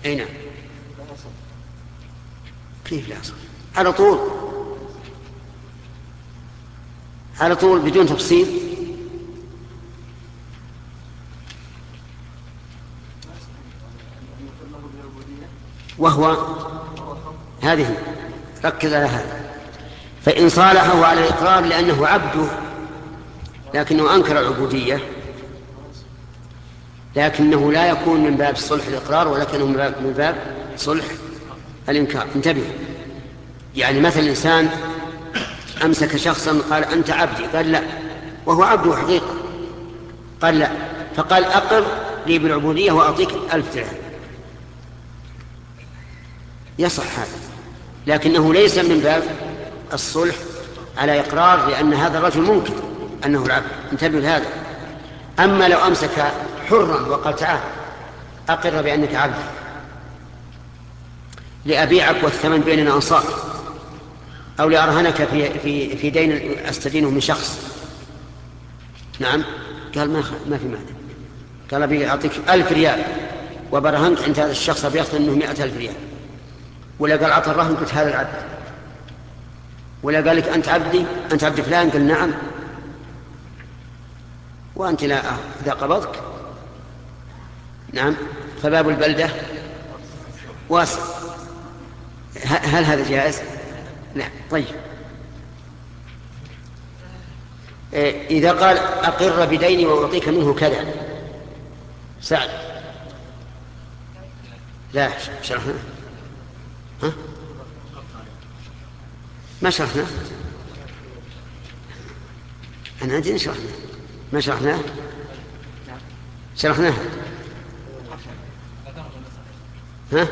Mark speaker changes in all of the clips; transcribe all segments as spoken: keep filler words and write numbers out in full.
Speaker 1: أي نعم. كيف لا أصل؟ على طول على طول بدون تفصيل. وهو هذه ركز على هذا. فإن صالحه على الإقرار لأنه عبده لكنه أنكر العبودية، لكنه لا يكون من باب صلح الإقرار ولكنه من باب صلح الإنكار. انتبه، يعني مثل الإنسان أمسك شخصا قال أنت عبدي، قال لا، وهو عبده حقيقة، قال لا، فقال أقر لي بالعبودية وأعطيك ألف درهم، يصح هذا، لكنه ليس من باب الصلح على إقرار، لأن هذا الرجل ممكن أنه العبد. انتبه لهذا. أما لو أمسك حرا وقال تعال أقر بأنك عبد لأبيعك والثمن بيننا أنصاف، أو لأرهنك في, في, في دين أستدينه من شخص، نعم، قال ما, ما في معنى، قال أبي أعطيك ألف ريال وبرهنك عند هذا الشخص بيأخذ أنه مئة ألف ريال، ولا قال أعطى الرهن قلت هذا العبد، ولا قال لك أنت عبدي أنت عبد فلان، قال نعم، وأنت لا إذا قبضك، نعم، فباب البلدة واسع. هل هذا جائز؟ لا. طيب، إذا قال أقر بديني وأعطيك منه كذا، سعد لا شرحنا، ها؟ ما شرحنا، أنا أدري شرحنا، ما شرحناه، شرحناه، ها؟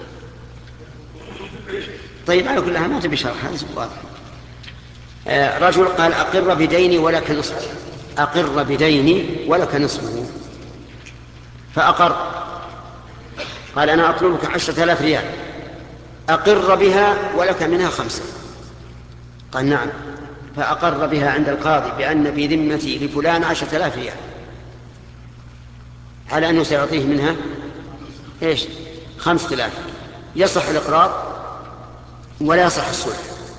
Speaker 1: طيب، على كلها ما تبي شرح، هذا واضح. آه رجل قال أقر بديني ولك نصفه، أقر بديني ولك نصفه، فأقر، قال أنا أطلبك عشرة آلاف ريال، أقر بها ولك منها خمسة، قال نعم، فأقر بها عند القاضي بأن في ذمتي لفلان عشرة آلاف ريال، على أنه سيعطيه منها إيش؟ خمسة آلاف. يصح الإقرار ولا يصح الصلح،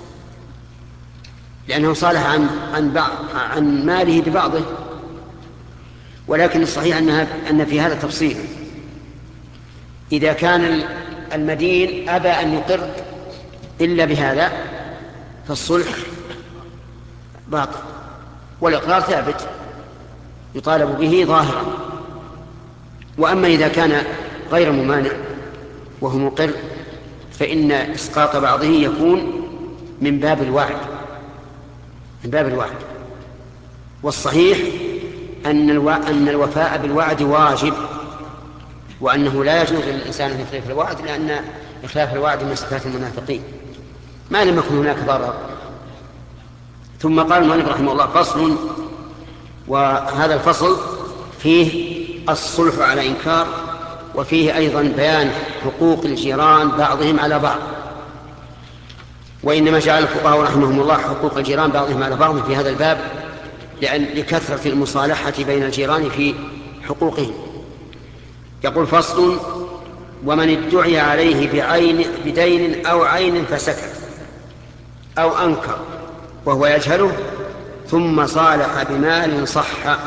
Speaker 1: لأنه صالح عن عن بعض عن ماله ببعضه، ولكن الصحيح أنها أن في هذا تفصيل. إذا كان المدين أبى أن يقر إلا بهذا فالصلح باطل، والإقرار ثابت يطالب به ظاهرا. وأما إذا كان غير ممانع وهو مقر فإن إسقاط بعضه يكون من باب الوعد، من باب الوعد. والصحيح أن الو... أن الوفاء بالوعد واجب، وأنه لا يجوز للإنسان أن يخلف الوعد، لأن إخلاف الوعد من صفات المنافقين ما لم يكن هناك ضرر. ثم قال المؤلف رحمه الله: فصل. وهذا الفصل فيه الصلح على إنكار، وفيه أيضا بيان حقوق الجيران بعضهم على بعض. وإنما جعل الفقهاء رحمهم الله حقوق الجيران بعضهم على بعض في هذا الباب لأن لكثرة المصالحة بين الجيران في حقوقهم. يقول: فصل. ومن ادعي عليه بعين بدين أو عين فسكت أو أنكر وهو يجهله ثم صالح بمال صح.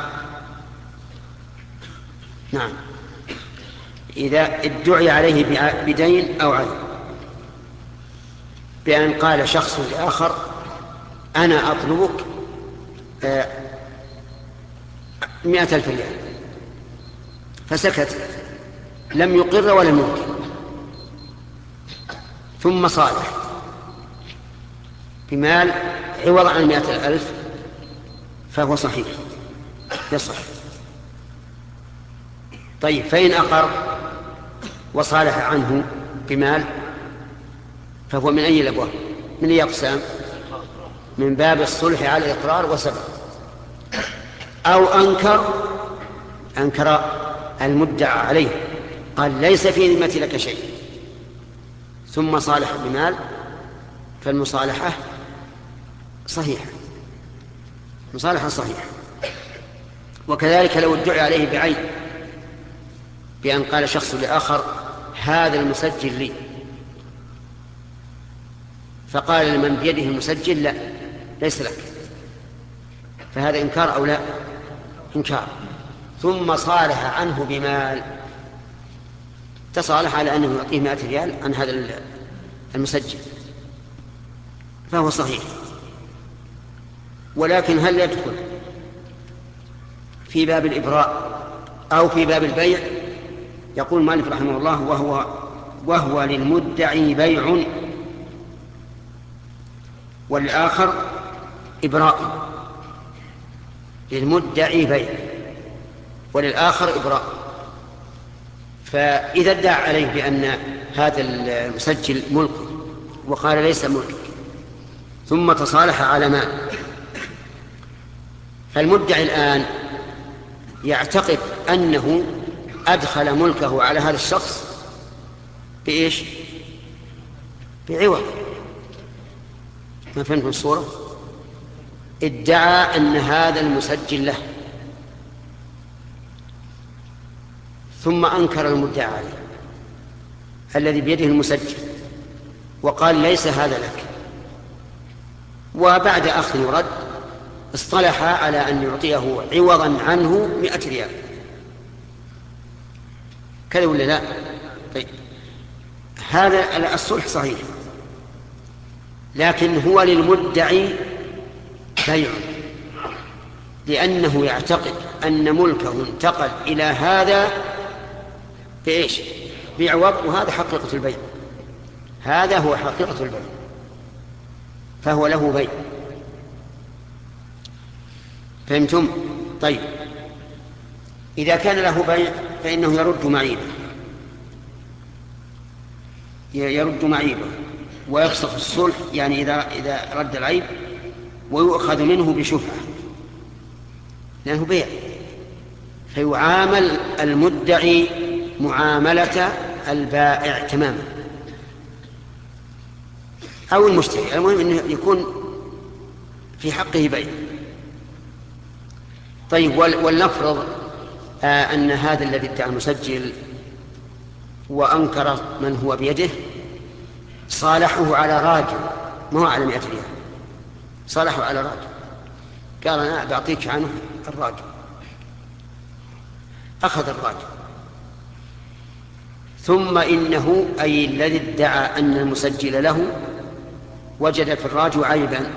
Speaker 1: نعم، إذا ادعي عليه بدين أو عين، بأن قال شخص لآخر: أنا أطلبك مئة ألف ريال، فسكت، لم يقر ولم ينكر، ثم صالح بمال عوض عن مئة ألف، فهو صحيح يصح. طيب، فإن أقر وصالح عنه بمال فهو من أي الأبواب؟ من أي أقسام؟ من باب الصلح على الإقرار وسبب. أو أنكر أنكر المدعى عليه، قال: ليس في ذمتي لك شيء، ثم صالح بمال، فالمصالحة صحيحة، مصالحة صحيحة. وكذلك لو ادعي عليه بعين، بأن قال شخص لآخر: هذا المسجل لي، فقال لمن بيده المسجل لا ليس لك، فهذا إنكار أو لا؟ إنكار. ثم صالح عنه بمال، تصالح على أنه يعطيه مائة ريال عن هذا المسجل، فهو صحيح. ولكن هل يدخل في باب الإبراء أو في باب البيع؟ يقول مالك رحمه الله: وهو, وهو للمدعي بيع والآخر إبراء. للمدعي بيع وللآخر إبراء. فإذا ادعى عليه بأن هذا المسجل ملكه وقال ليس ملكك، ثم تصالح على مال، فالمدعي الآن يعتقد أنه أدخل ملكه على هذا الشخص بإيش؟ بعوض. ما فهمتم الصورة؟ ادعى أن هذا المسجل له، ثم أنكر المدعى عليه الذي بيده المسجل وقال ليس هذا لك، وبعد أخذ ورد اصطلح على أن يعطيه عوضا عنه مئة ريال. كذا ولا لا؟ طيب، هذا الصلح صحيح، لكن هو للمدعي بيع، لأنه يعتقد أن ملكه انتقل إلى هذا بإيش؟ بعوض، وهذا حقيقة البيع، هذا هو حقيقة البيع، فهو له بيع. فهمتم؟ طيب، إذا كان له بيع فإنه يرد معيبه، يرد معيبه ويفسخ الصلح، يعني إذا إذا رد العيب، ويؤخذ منه بشفعة لأنه بيع، فيعامل المدعي معاملة البائع تماما أو المشتري، المهم أنه يكون في حقه بيع. طيب، ولنفرض آه أن هذا الذي ادعى المسجل وأنكر من هو بيده صالحه على راجل، ما هو على مئة ريال، صالحه على راجل، قال أنا بعطيك عنه الراجل، أخذ الراجل، ثم إنه أي الذي ادعى أن المسجل له وجد في الراجل عيبا،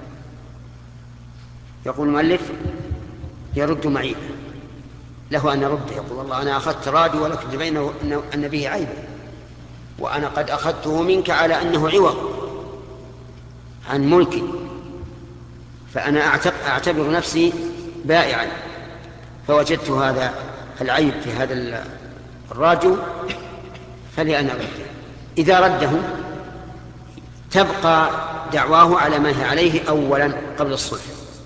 Speaker 1: يقول المؤلف يرد معيبا، له أن يرد، يقول والله أنا أخذت راجل ولكن تبين أن به عيبا، وأنا قد أخذته منك على أنه عوض عن ملكي، فأنا أعتبر نفسي بائعا، فوجدت هذا العيب في هذا الراجل فلأنا رده. إذا رده تبقى دعواه على ما هي عليه أولا قبل الصلح.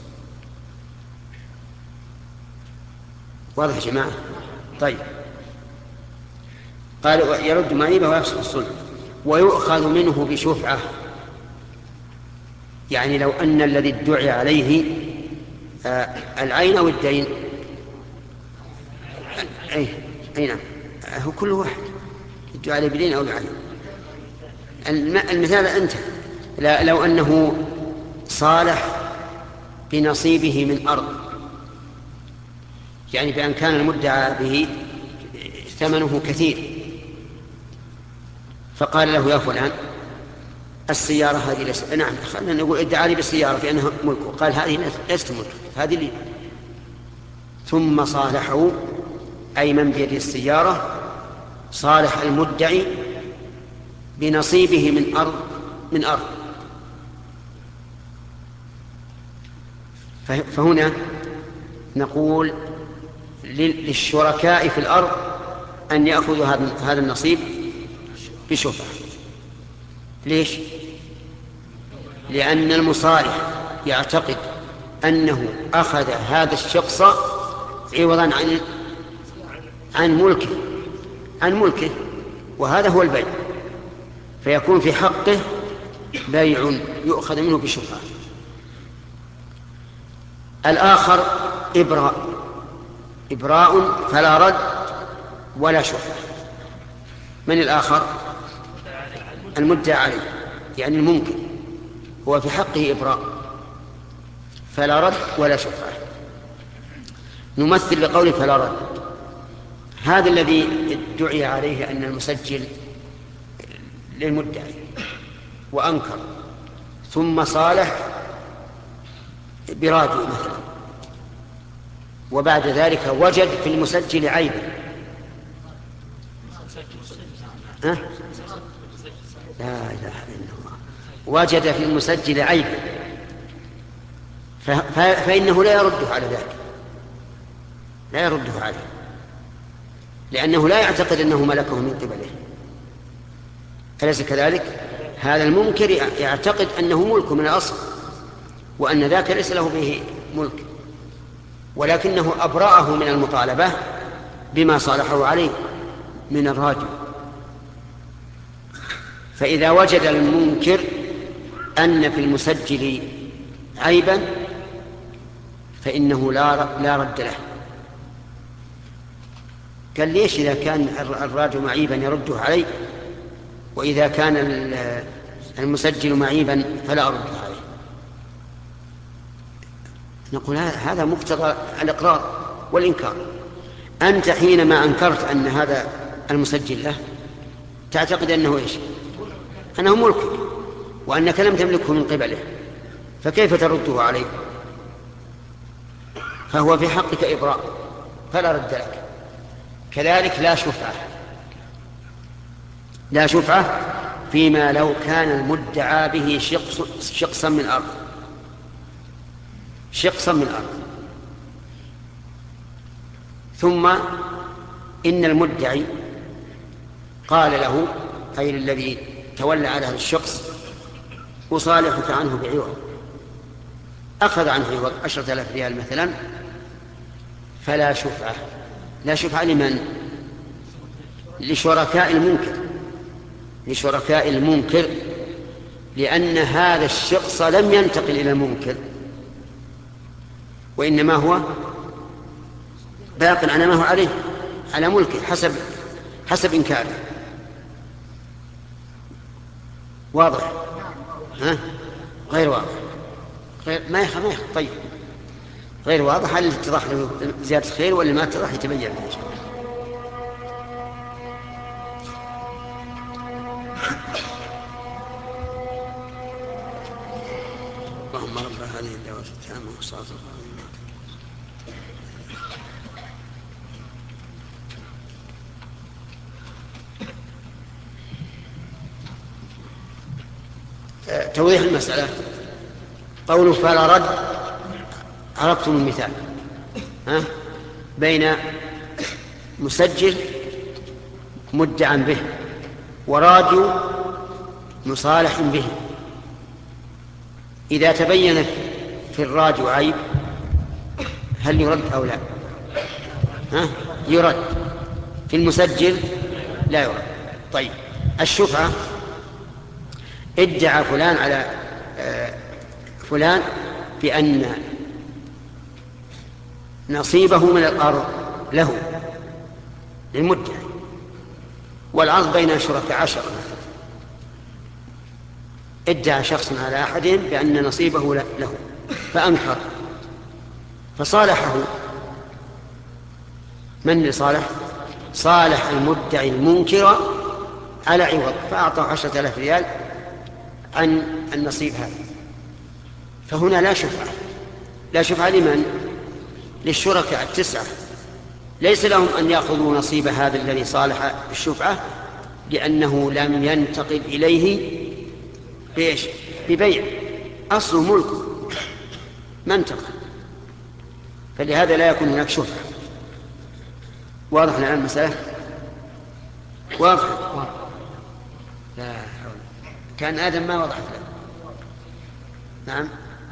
Speaker 1: واضح يا جماعة؟ طيب، قال يرد معيبه ويفسخ الصلح ويؤخذ منه بشفعة، يعني لو أن الذي ادعي عليه آه العين أو الدين، أي أي نعم، هو كل واحد ادعي عليه بدين أو بعين. المثال أنت لو أنه صالح بنصيبه من أرض، يعني بأن كان المدعى به ثمنه كثير، فقال له يا فلان السيارة هذه ليس، نعم خلينا نقول ادعى لي بالسيارة في أنها ملكه، قال هذه ليست ملك، هذه لي. ثم صالحوا، أي من بيده السيارة صالح المدعي بنصيبه من أرض من أرض فهنا نقول للشركاء في الأرض أن يأخذوا هذا النصيب بشفعة. ليش؟ لأن المصالح يعتقد أنه أخذ هذا الشخص عوضا عن عن ملكه عن ملكه وهذا هو البيع، فيكون في حقه بيع يؤخذ منه بشفعة. الآخر إبراء إبراء فلا رد ولا شفعة، من الآخر؟ المدعى عليه، يعني الممكن، هو في حقه إبراء، فلا رد ولا شفعة. نمثل بقوله فلا رد. هذا الذي ادعي عليه أن المسجل للمدعي وأنكر، ثم صالح برادي مثلا، وبعد ذلك وجد في المسجل عيبا. أه؟ لا إله إلا الله. وجد في المسجل عيبا فإنه لا يرده على ذلك، لا يرده عليه، لأنه لا يعتقد أنه ملكه من قبله. أليس كذلك؟ هذا المنكر يعتقد أنه ملك من الأصل، وأن ذاك ليس له به ملك، ولكنه أبرأه من المطالبة بما صالحه عليه من الراجل. فإذا وجد المنكر أن في المسجل عيبا فإنه لا لا رد له. قال ليش إذا كان الراجل معيبا يرده عليه، وإذا كان المسجل معيبا فلا أرده عليه؟ نقول هذا مقتضى الإقرار والإنكار. أنت حينما أنكرت أن هذا المسجل له تعتقد أنه إيش؟ أنه ملكك، وأنك لم تملكه من قبله، فكيف ترده عليه؟ فهو في حقك إبراء فلا رد لك. كذلك لا شفعة، لا شفعة فيما لو كان المدعى به شقص شقصا من الأرض، شقصا من الأرض، ثم إن المدعي قال له، أي الذي تولى على هذا الشخص، أصالحك عنه بعوض، أخذ عنه عوض عشرة آلاف ريال مثلا، فلا شفعة. لا شفعة لمن؟ لشركاء المنكر، لشركاء المنكر، لأن هذا الشخص لم ينتقل إلى المنكر، وإنما هو باق على ما هو عليه، على ملكه حسب حسب إنكاره. واضح؟ ها؟ غير واضح؟ غير ما يخ ما يخ طيب، غير واضح. هل اتضح له زيادة خير ولا ما اتضح؟ يتبين إن شاء الله. اللهم رب هذه الدعوة التامة والصلاة والسلام. توضيح المسألة. قوله فلا رد، عرفتم المثال، ها؟ بين مسجل مدعى به وراديو مصالح به. إذا تبين في الراديو عيب هل يرد أو لا؟ ها؟ يرد. في المسجل لا يرد. طيب، الشفعة، ادعى فلان على فلان بأن نصيبه من الأرض له للمدعي، والعرض بين شركاء عشرة، ادعى شخص على أحدهم بأن نصيبه له فأنكر، فصالحه. من اللي صالح؟ صالح المدعي المنكر على عوض، فأعطاه عشرة آلاف ريال عن النصيب هذا. فهنا لا شفعة. لا شفعة لمن؟ للشركاء التسعة، ليس لهم أن يأخذوا نصيب هذا الذي صالح بالشفعة، لأنه لم ينتقل إليه بإيش؟ ببيع، أصله ملكه ما انتقل، فلهذا لا يكون هناك شفعة. واضح الآن المسألة؟ واضح؟ لا حول. كان آدم ما وضحت له. نعم.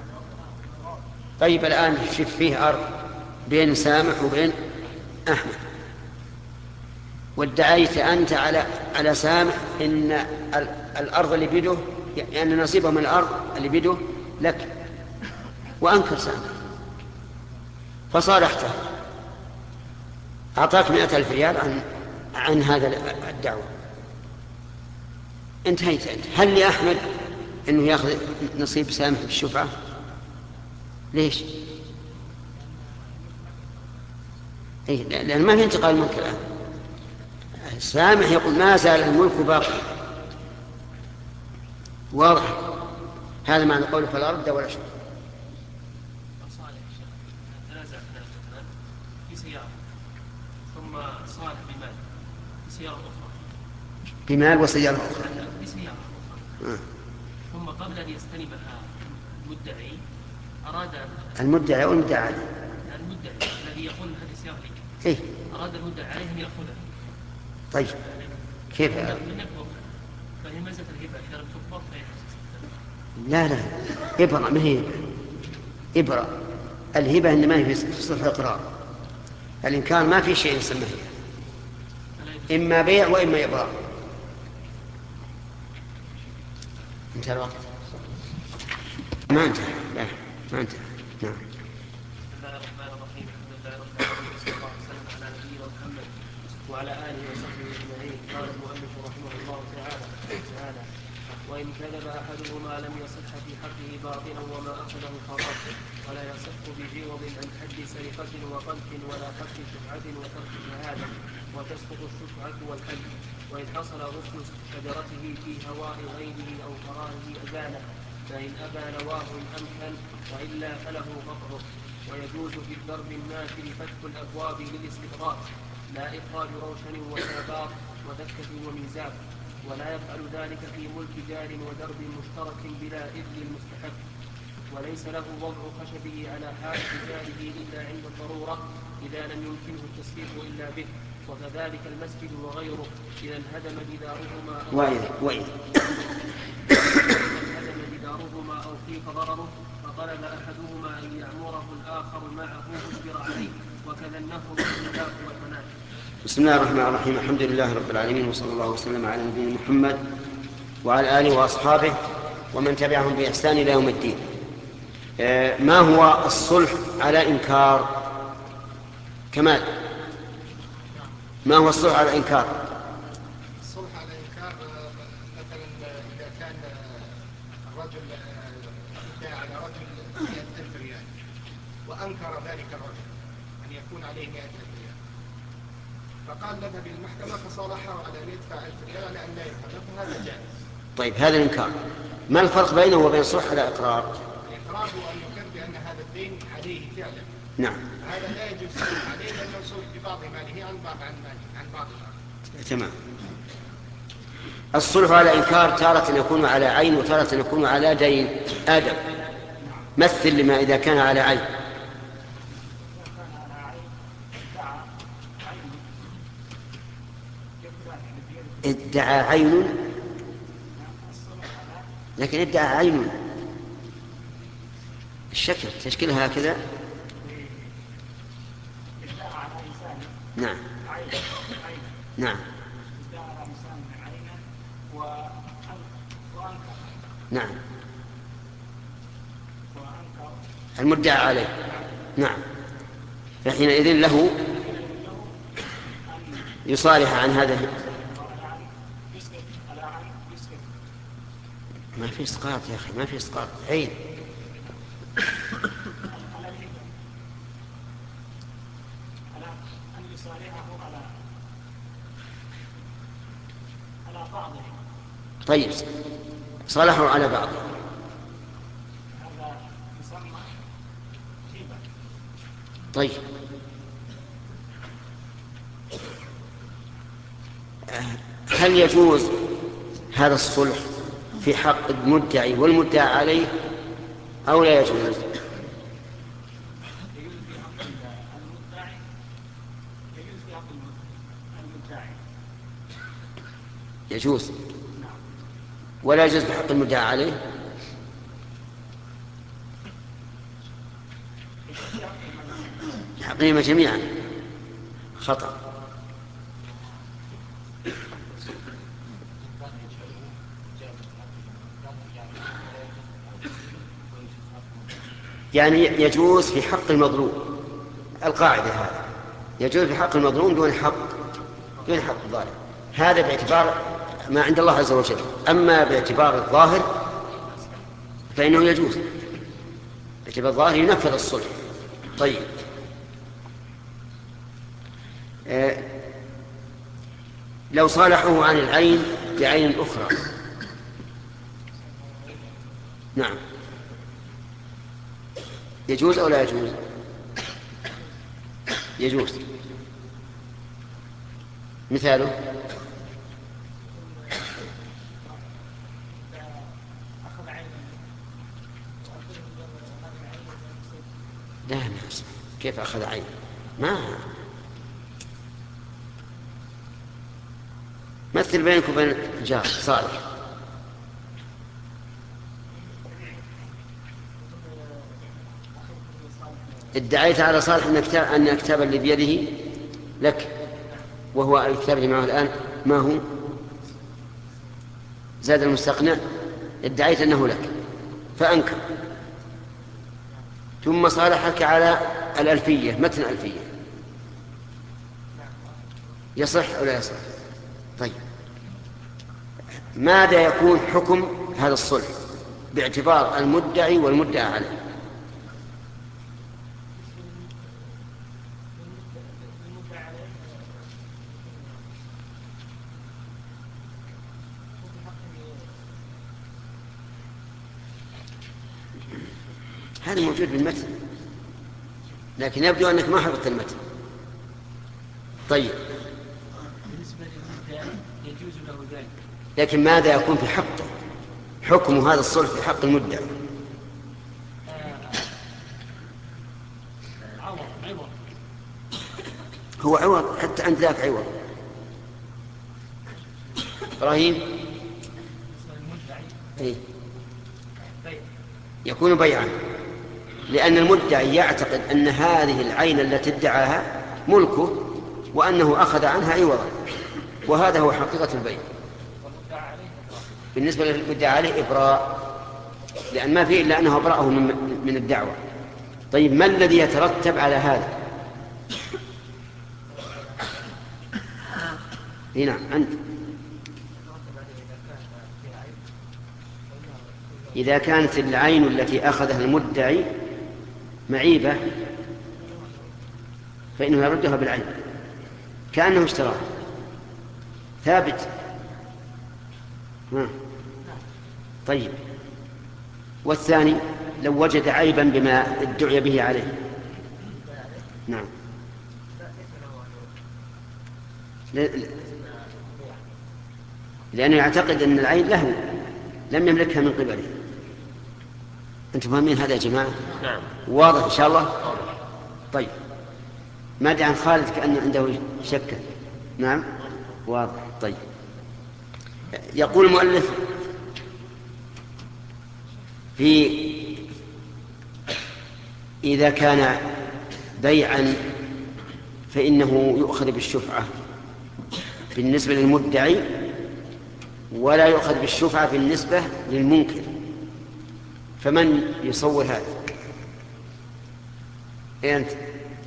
Speaker 1: طيب الآن شف فيه أرض بين سامح وبين أحمد، وادعيت أنت على على سامح إن الأرض اللي بيده، يعني نصيبه من الأرض اللي بيده لك، وأنكر سامح، فصالحته، أعطاك مئة ألف ريال عن عن هذا الدعوة، انتهيت أنت. هل لأحمد أنه يأخذ نصيب سامح بالشفعة؟ ليش؟ إيه؟ لأن ما في انتقال الملك الآن. سامح يقول ما زال الملك باقي. واضح؟ هذا معنى قوله فلا رد ولا شك.
Speaker 2: في سيارة ثم صالح بمال في سيارة أخرى
Speaker 1: بمال وسيارة أخرى
Speaker 2: بسيارة أخرى آه. ثم قبل أن يستلمها المدعي أراد
Speaker 1: المدعي أو المدعي عليه
Speaker 2: المدعي الذي يقول هذه السيارة
Speaker 1: إيه؟
Speaker 2: أراد المدعي عليه أن يأخذها.
Speaker 1: طيب كيف هذا؟
Speaker 2: فهي مزة الهبة إذا لم تقبض فهي
Speaker 1: لا لا إبرة ما هي إبرة. الهبة إنما هي في صلح الإقرار. الإنكار ما في شيء يسمى هي، إما بيع وإما إبراء. انتهى الوقت؟ ما انتهى. لا ما انتهى. نعم.
Speaker 2: بسم الله الرحمن الرحيم. الحمد لله رب العالمين صلى الله عليه وسلم على نبينا محمد وعلى آله وصحبه أجمعين. قال المؤلف رحمه الله تعالى تعالى وإن كذب أحدهما لم يصح في حقه باطلا وما أخذه حرام ولا يصح بعوض عن حد سرقة وقذف ولا حق شفعة وترك شهادة وتسقط الشفعة والحد. وإن حصل غصن شجرته في هواء غيره أو قراره أزاله فإن أبى نواه أمكن وإلا فله قطعه. ويجوز في الضرب النافل فتح الأبواب للاستقراء لا إخراج روشن وسابار ودكة وميزاب. ولا يفعل ذلك في ملك جار ودرب مشترك بلا إذن المستحق. وليس له وضع خشبه على حائط جاره إلا عند الضرورة إذا لم يمكنه التسبيح إلا به. وكذلك المسجد وغيره إذا انهدم جدارهما أو
Speaker 1: وإذا
Speaker 2: انهدم جدارهما أو خيف ضرره فطلب أحدهما أن يعمره الآخر معه أجبر عليه. وكذا النهر والخلاف والمناع.
Speaker 1: بسم الله الرحمن الرحيم. الحمد لله رب العالمين وصلى الله وسلم على نبينا محمد وعلى آله وأصحابه ومن تبعهم بإحسان إلى يوم الدين. ما هو الصلح على إنكار؟ كمال، ما هو الصلح على إنكار؟
Speaker 3: الصلح على إنكار مثلا إذا كان الرجل ادعى على رجل مئة ألف ريال وأنكر ذلك الرجل أن يكون عليه مئة ألف ريال فقال نذهب إلى المحكمة فصالحه على أن يدفع ألف ريال لأن لا يفعله فهذا جائز.
Speaker 1: طيب هذا الإنكار ما الفرق بينه وبين الصلح على إقرار؟
Speaker 3: الإقرار هو أن يقر بأن هذا الدين عليه فعلا.
Speaker 1: نعم.
Speaker 3: هذا لا يجوز الصلح عليه لأنه صلح ببعض ماله عن بعض عن ماله عن بعض الآخر.
Speaker 1: تمام. الصلح على إنكار تارة يكون على عين وتارة يكون على دين. آدم مثل لما إذا كان على عين. ادعى عين لكن ادعى عين الشكل تشكيلها هكذا. نعم نعم نعم المدعى عليه. نعم. فحينئذ له يصالح عن هذا. ما في اسقاط يا اخي، ما في اسقاط عين. طيب صالحوا على بعض. طيب هل يجوز هذا الصلح في حق المدعي والمدعى عليه أو لا يجوز؟ يجوز ولا يجوز بحق المدعى عليه. حقهما جميعا خطأ. يعني يجوز في حق المظلوم. القاعدة هذا يجوز في حق المظلوم دون حق دون حق الظالم. هذا باعتبار ما عند الله عز وجل. أما باعتبار الظاهر فإنه يجوز، باعتبار الظاهر ينفذ الصلح. طيب آه لو صالحوه عن العين بعين أخرى، نعم، يجوز أو لا يجوز؟ يجوز. مثاله لا ناس كيف أخذ عين؟ ما مثل بينك وبين جار صالح، ادعيت على صالح أن الكتاب اللي بيده لك، وهو الكتاب اللي معه الآن ما هو زاد المستقنع، ادعيت أنه لك فأنكر، ثم صالحك على الألفية متن ألفية، يصح أو لا يصح؟ طيب ماذا يكون حكم هذا الصلح باعتبار المدعي والمدعى عليه؟ هذا موجود بالمتن، لكن يبدو أنك ما حفظت المتن. طيب
Speaker 2: بالنسبة للمدعي يجوز له ذلك،
Speaker 1: لكن ماذا يكون في حقه؟ حكم هذا الصلح في حق المدعي؟
Speaker 2: عوض عوض
Speaker 1: هو عوض، حتى عند ذاك عوض. إبراهيم إيه؟ يكون بيعا، لأن المدعي يعتقد أن هذه العين التي ادعاها ملكه وأنه أخذ عنها عوضا، وهذا هو حقيقة البيع. بالنسبة للمدعى عليه إبراء، لأن ما فيه إلا أنه أبرأه من الدعوة. طيب ما الذي يترتب على هذا؟ هنا أنت إذا كانت العين التي أخذها المدعي معيبة فإنه يردها بالعين كأنه اشتراها، ثابت. طيب والثاني لو وجد عيبا بما ادعي به عليه؟ نعم، لأنه يعتقد أن العين له لم يملكها من قبله. أنتم فاهمين هذا يا جماعة؟
Speaker 2: نعم.
Speaker 1: واضح إن شاء الله. طيب ما دعا عن خالد كأنه عنده شك. نعم واضح. طيب يقول المؤلف في إذا كان بيعا فإنه يؤخذ بالشفعة بالنسبة للمدعي، ولا يؤخذ بالشفعة بالنسبة للمنكر، فمن يصور هذا؟ إيه أنت؟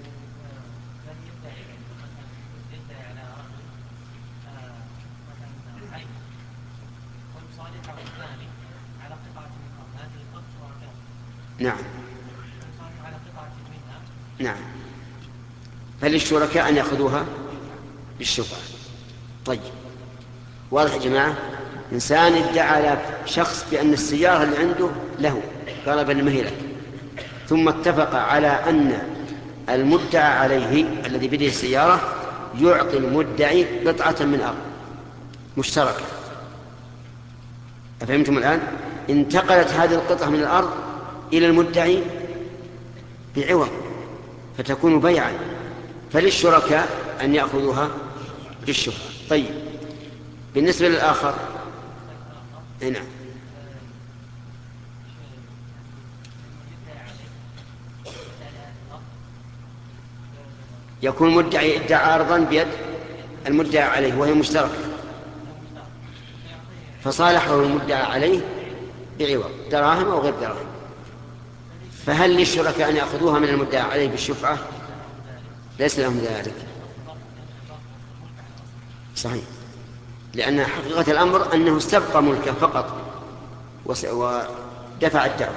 Speaker 1: نعم نعم، فللشركاء أن يأخذوها بالشفعة. طيب واضح يا جماعة؟ إنسان ادعى على شخص بأن السيارة اللي عنده له، قال بل ما هي لك، ثم اتفق على أن المدعى عليه الذي بيده السيارة يعطي المدعي قطعة من أرض مشتركة. أفهمتم الآن؟ انتقلت هذه القطعة من الأرض إلى المدعي بعوض فتكون بيعا، فللشركاء أن يأخذوها بالشفعة. طيب بالنسبة للآخر هنا يكون مدعي ادعى أرضا بيد المدعى عليه وهي مشتركة، فصالحه المدعى عليه بعوض دراهم أو غير دراهم، فهل للشركاء أن يأخذوها من المدعى عليه بالشفعة؟ ليس لهم ذلك. صحيح. لأن حقيقة الأمر أنه استبقى ملكه فقط ودفع الدعوة.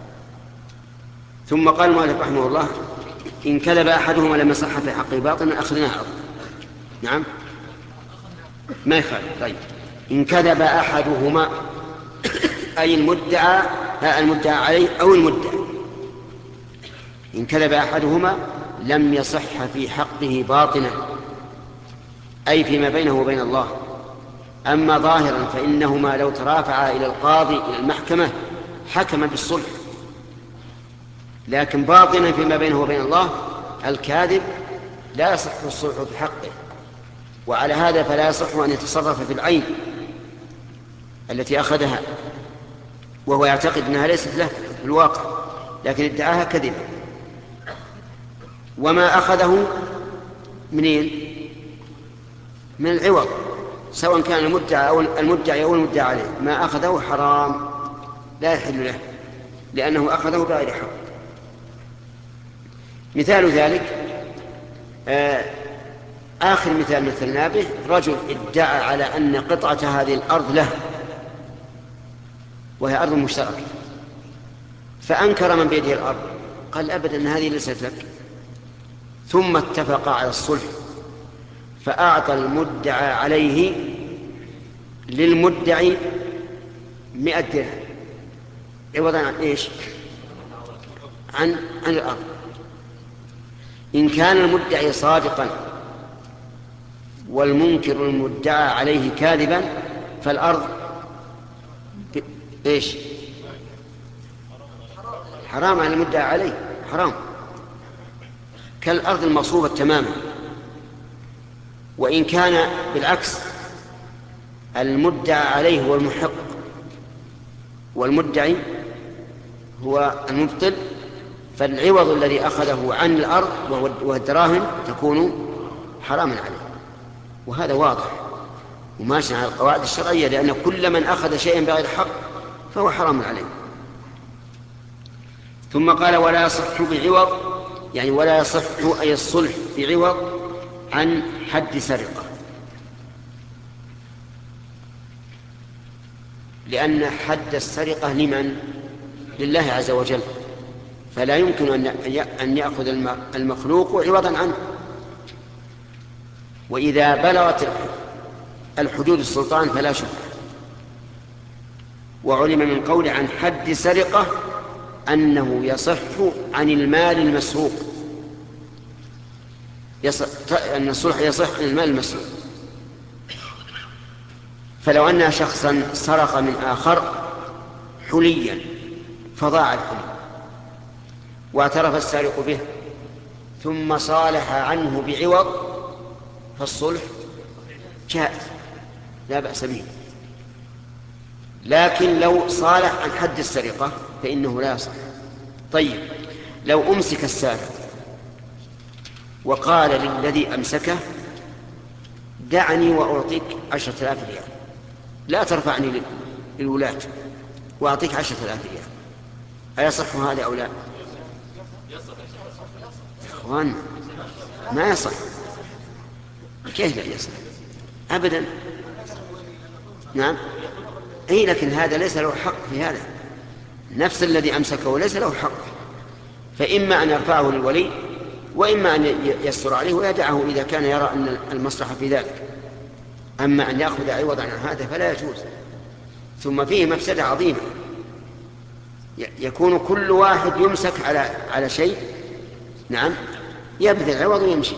Speaker 1: ثم قال المؤلف رحمه الله: إن كذب أحدهما لم يصح في حقه باطلا أخذناه. نعم ما يخالف. طيب إن كذب أحدهما أي المدعى المدعى عليه أو المدعى، إن كذب أحدهما لم يصح في حقه باطنا أي فيما بينه وبين الله. أما ظاهرا فإنهما لو ترافعا إلى القاضي إلى المحكمة حكم بالصلح، لكن باطنا فيما بينه وبين الله الكاذب لا يصح الصلح في حقه. وعلى هذا فلا يصح أن يتصرف في العين التي أخذها وهو يعتقد أنها ليست له في الواقع، لكن ادعاها كذبا. وما أخذه منين؟ من العوض، سواء كان المدعى أو المدعي أو المدعى عليه، ما أخذه حرام لا يحل له لأنه أخذه بغير حق. مثال ذلك آه آخر مثال مثلنا به: رجل ادعى على أن قطعة هذه الأرض له وهي أرض مشتركة، فأنكر من بيده الأرض، قال أبدا أن هذه ليست لك، ثم اتفق على الصلح فأعطى المدعى عليه للمدعي مئة درهم عوضا عن إيش؟ عن, عن الأرض. إن كان المدعي صادقا والمنكر المدعى عليه كاذبا فالأرض إيش؟ حرام على المدعى عليه، حرام كالأرض المغصوبة تماما. وإن كان بالعكس المدعى عليه هو المحق والمدعي هو المبطل، فالعوض الذي أخذه عن الأرض والدراهم تكون حراما عليه. وهذا واضح وماشي على القواعد الشرعية، لأن كل من أخذ شيئا بغير حق فهو حرام عليه. ثم قال: ولا يصح بعوض، يعني ولا يصح أي الصلح بعوض عن حد سرقة، لأن حد السرقة لمن؟ لله عز وجل، فلا يمكن أن يأخذ المخلوق عوضا عنه. وإذا بلغت الحدود السلطان فلا شبهة. وعلم من قول عن حد سرقة أنه يصح عن المال المسروق، يصح أن الصلح يصح عن المال المسروق. فلو أن شخصا سرق من آخر حليا فضاع الحلي واعترف السارق به ثم صالح عنه بعوض فالصلح جائز لا بأس به. لكن لو صالح عن حد السرقة فإنه لا يصح. طيب لو أمسك السارق وقال للذي أمسكه: دعني وأعطيك عشرة آلاف ريال، لا ترفعني للولاة وأعطيك عشرة آلاف ريال، أيصح هذا أو لا؟ أخوان ما يصح. كيف لا يصح؟ أبدا. نعم أي، لكن هذا ليس له حق في هذا، نفس الذي أمسكه ليس له حق، فإما أن يرفعه للولي وإما أن يستر عليه ويدعه إذا كان يرى أن المصلحة في ذلك. أما أن يأخذ عوضا عن هذا فلا يجوز. ثم فيه مفسدة عظيمة، يكون كل واحد يمسك على على شيء، نعم، يبذل العوض ويمشي.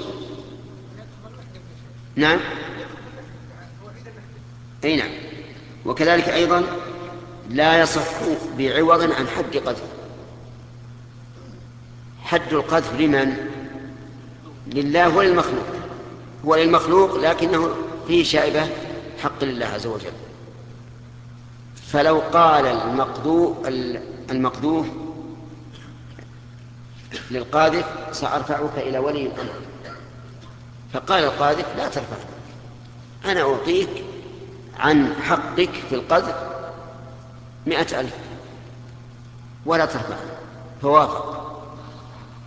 Speaker 1: نعم أي نعم. وكذلك أيضا لا يصح بعوض عن حد قذف. حد القذف لمن؟ لله وللمخلوق، هو للمخلوق لكنه فيه شائبة حق لله عز وجل. فلو قال المقذوف المقذوف للقاذف: سأرفعك إلى ولي الأمر، فقال القاذف: لا ترفع، أنا أعطيك عن حقك في القذف مئة ألف ولا ترفع، فوافق.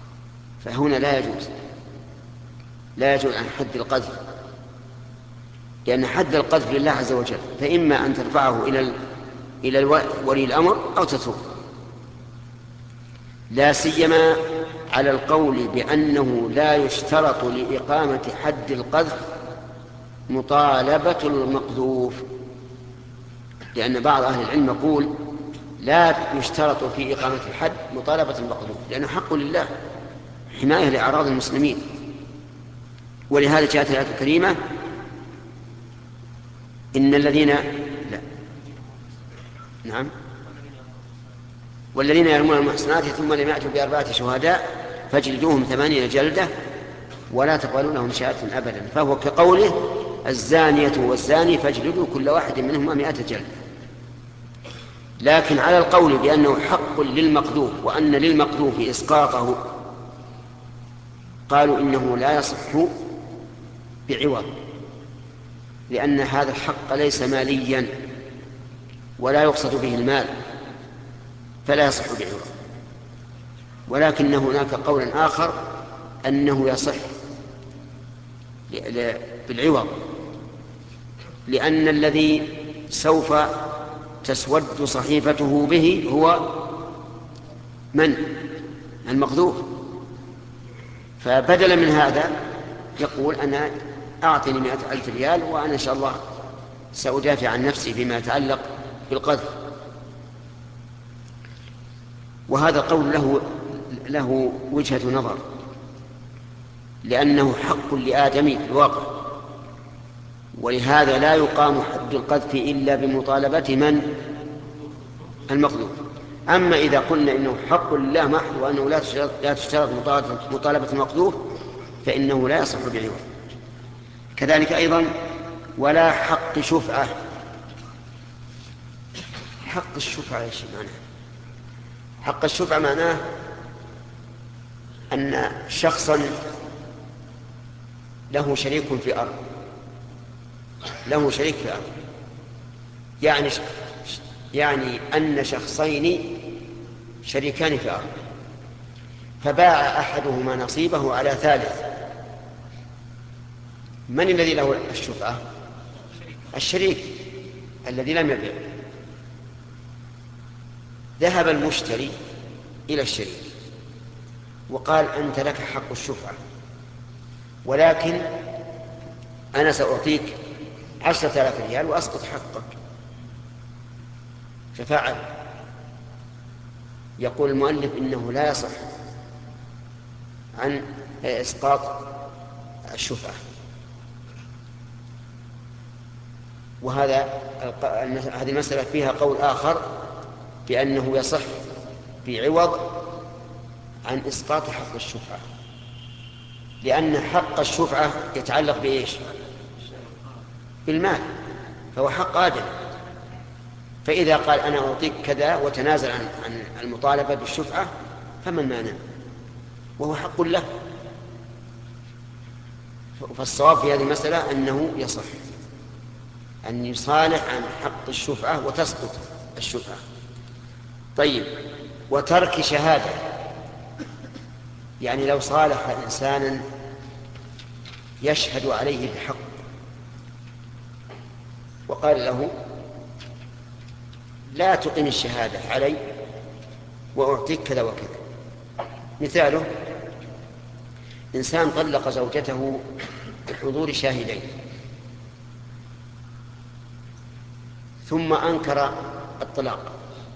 Speaker 1: فهنا لا يجوز، لا يجوز عن حد القذف. لأن حد القذف لله عز وجل، فإما أن ترفعه إلى إلى ولي الأمر أو تتركه، لا سيما على القول بأنه لا يشترط لإقامة حد القذف مطالبة المقذوف، لأن بعض أهل العلم يقول لا يشترط في إقامة الحد مطالبة المقذوف، لأنه حق لله حماية لأعراض المسلمين. ولهذا جاءت الآية الكريمة: إن الذين لا نعم والذين يرمون المحصنات ثم لم يأتوا بأربعة شهداء فاجلدوهم ثمانين جلدة ولا تقبلوا لهم شهادة أبدا، فهو كقوله: الزانية والزاني فاجلدوا كل واحد منهما مئة جلدة. لكن على القول بأنه حق للمقذوف وأن للمقذوف إسقاطه قالوا إنه لا يصح بعوض، لأن هذا الحق ليس ماليا ولا يقصد به المال فلا يصح بعوض. ولكن هناك قول آخر أنه يصح بالعوض، لأن الذي سوف تسود صحيفته به هو من؟ المقذوف. فبدلا من هذا يقول: أنا أعطني مئة ألف ريال وأنا إن شاء الله سأدافع عن نفسي فيما يتعلق بالقذف. وهذا قول له له وجهة نظر، لأنه حق لآدمي في الواقع، ولهذا لا يقام حد القذف إلا بمطالبة من؟ المقذوف. أما إذا قلنا إنه حق لله محض وأنه لا تشترط مطالبة المقذوف فإنه لا يصح بعوض. كذلك أيضا ولا حق شفعة. حق الشفعة ايش معناه؟ حق الشفعة معناه أن شخصا له شريك في أرض له شريك في أرض يعني يعني أن شخصين شريكان في أرض، فباع أحدهما نصيبه على ثالث. من الذي له الشفعة؟ الشريك الذي لم يبيع. ذهب المشتري إلى الشريك وقال: أنت لك حق الشفعة، ولكن أنا سأعطيك عشرة آلاف ريال وأسقط حقك. ففعل. يقول المؤلف إنه لا يصح عن إسقاط الشفعة. وهذا هذه المسألة فيها قول آخر بأنه يصح بعوض عن إسقاط حق الشفعة، لأن حق الشفعة يتعلق بإيش؟ بالمال، فهو حق آدم. فإذا قال: أنا أعطيك كذا وتنازل عن عن المطالبة بالشفعة فما المانع؟ وهو حق له. فالصواب في هذه المسألة أنه يصح أن يصالح عن حق الشفعة وتسقط الشفعة. طيب، وترك شهادة، يعني لو صالح إنسانا يشهد عليه بحق وقال له: لا تقم الشهادة علي وأعطيك كذا وكذا. مثاله: إنسان طلق زوجته بحضور شاهدين ثم أنكر الطلاق.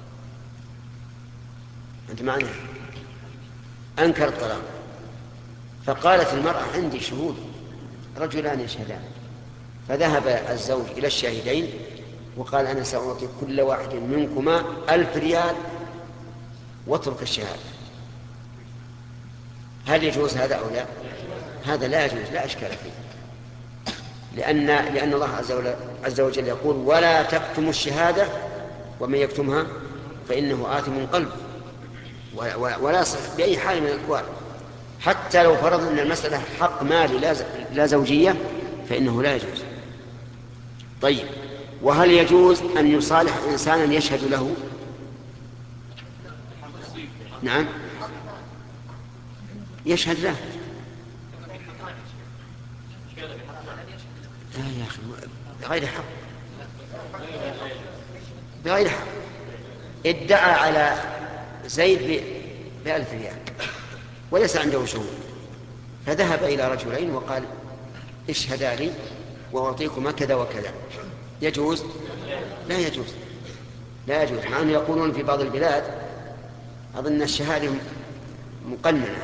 Speaker 1: أنت معنا؟ أنكر الطلاق، فقالت المرأة: عندي شهود رجلان يشهدان. فذهب الزوج إلى الشاهدين وقال: أنا سأعطي كل واحد منكما ألف ريال واترك الشهادة. هل يجوز هذا أو لا؟ هذا لا يجوز، لا إشكال فيه، لأن لأن الله عز وجل يقول: ولا تكتموا الشهادة ومن يكتمها فإنه آثم قلبه. ولا يصح بأي حال من الأحوال، حتى لو فرضنا أن المسألة حق مالي لا زوجية فإنه لا يجوز. طيب، وهل يجوز أن يصالح إنسانا يشهد له؟ نعم، يشهد له. لا يا أخي بغير حق، بغير حق. ادعى على زيد بألف ريال وليس عنده شهود، فذهب إلى رجلين وقال اشهدا لي وأعطيكما كذا وكذا. يجوز؟ لا يجوز، لا يجوز. مع أنه يقولون في بعض البلاد أظن الشهادة مقننة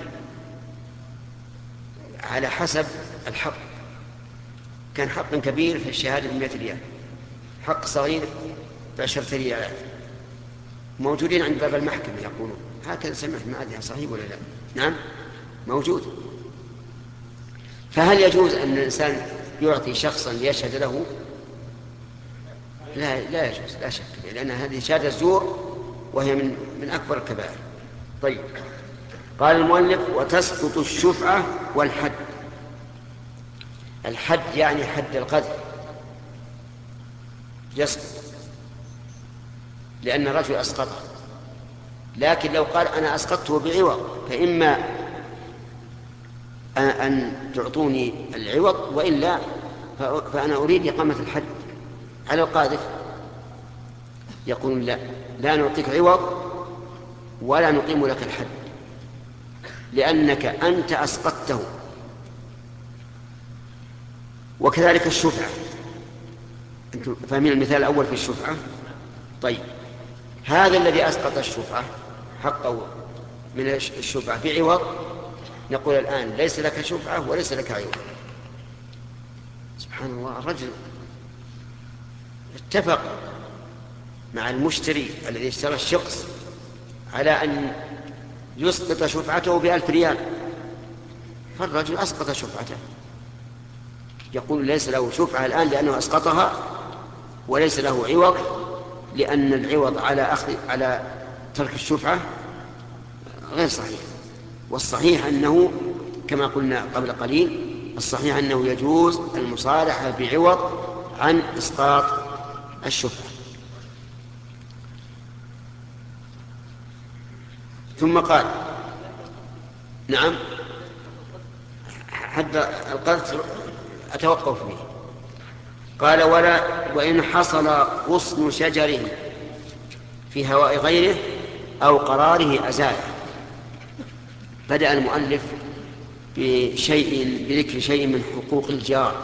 Speaker 1: على حسب الحق، كان حق كبير في الشهادة بمئة ريال، حق صغير بعشرة ريالات، موجودين عند باب المحكمة يقولون هكذا. سمعت، ما أدري صحيح ولا لا. نعم موجود. فهل يجوز أن الإنسان يعطي شخصا ليشهد له؟ لا لا يجوز، لا شك، لأن هذه شهادة زور وهي من من أكبر الكبائر. طيب، قال المؤلف وتسقط الشفعة والحد. الحد يعني حد القذف يسقط لأن الرجل أسقطه، لكن لو قال أنا أسقطته بعوض فإما أن تعطوني العوض وإلا فأنا أريد إقامة الحد على القاذف، يقول لا، لا نعطيك عوض ولا نقيم لك الحد لأنك أنت أسقطته. وكذلك الشفعة، أنتم فاهمين المثال الأول في الشفعة؟ طيب، هذا الذي أسقط الشفعة حقه من الشفعة بعوض، نقول الآن ليس لك شفعة وليس لك عوض. سبحان الله، الرجل اتفق مع المشتري الذي اشترى الشخص على أن يسقط شفعته بألف ريال، فالرجل أسقط شفعته، يقول ليس له شفعة الآن لأنه أسقطها وليس له عوض، لأن العوض على أخذ على ترك الشفعة غير صحيح. والصحيح أنه كما قلنا قبل قليل، الصحيح أنه يجوز المصالحة بعوض عن إسقاط الشفعة. ثم قال نعم، حد القذف أتوقف به. قال ولا وإن حصل غصن شجره في هواء غيره أو قراره أزاله. بدأ المؤلف بشيء بذكر شيء من حقوق الجار،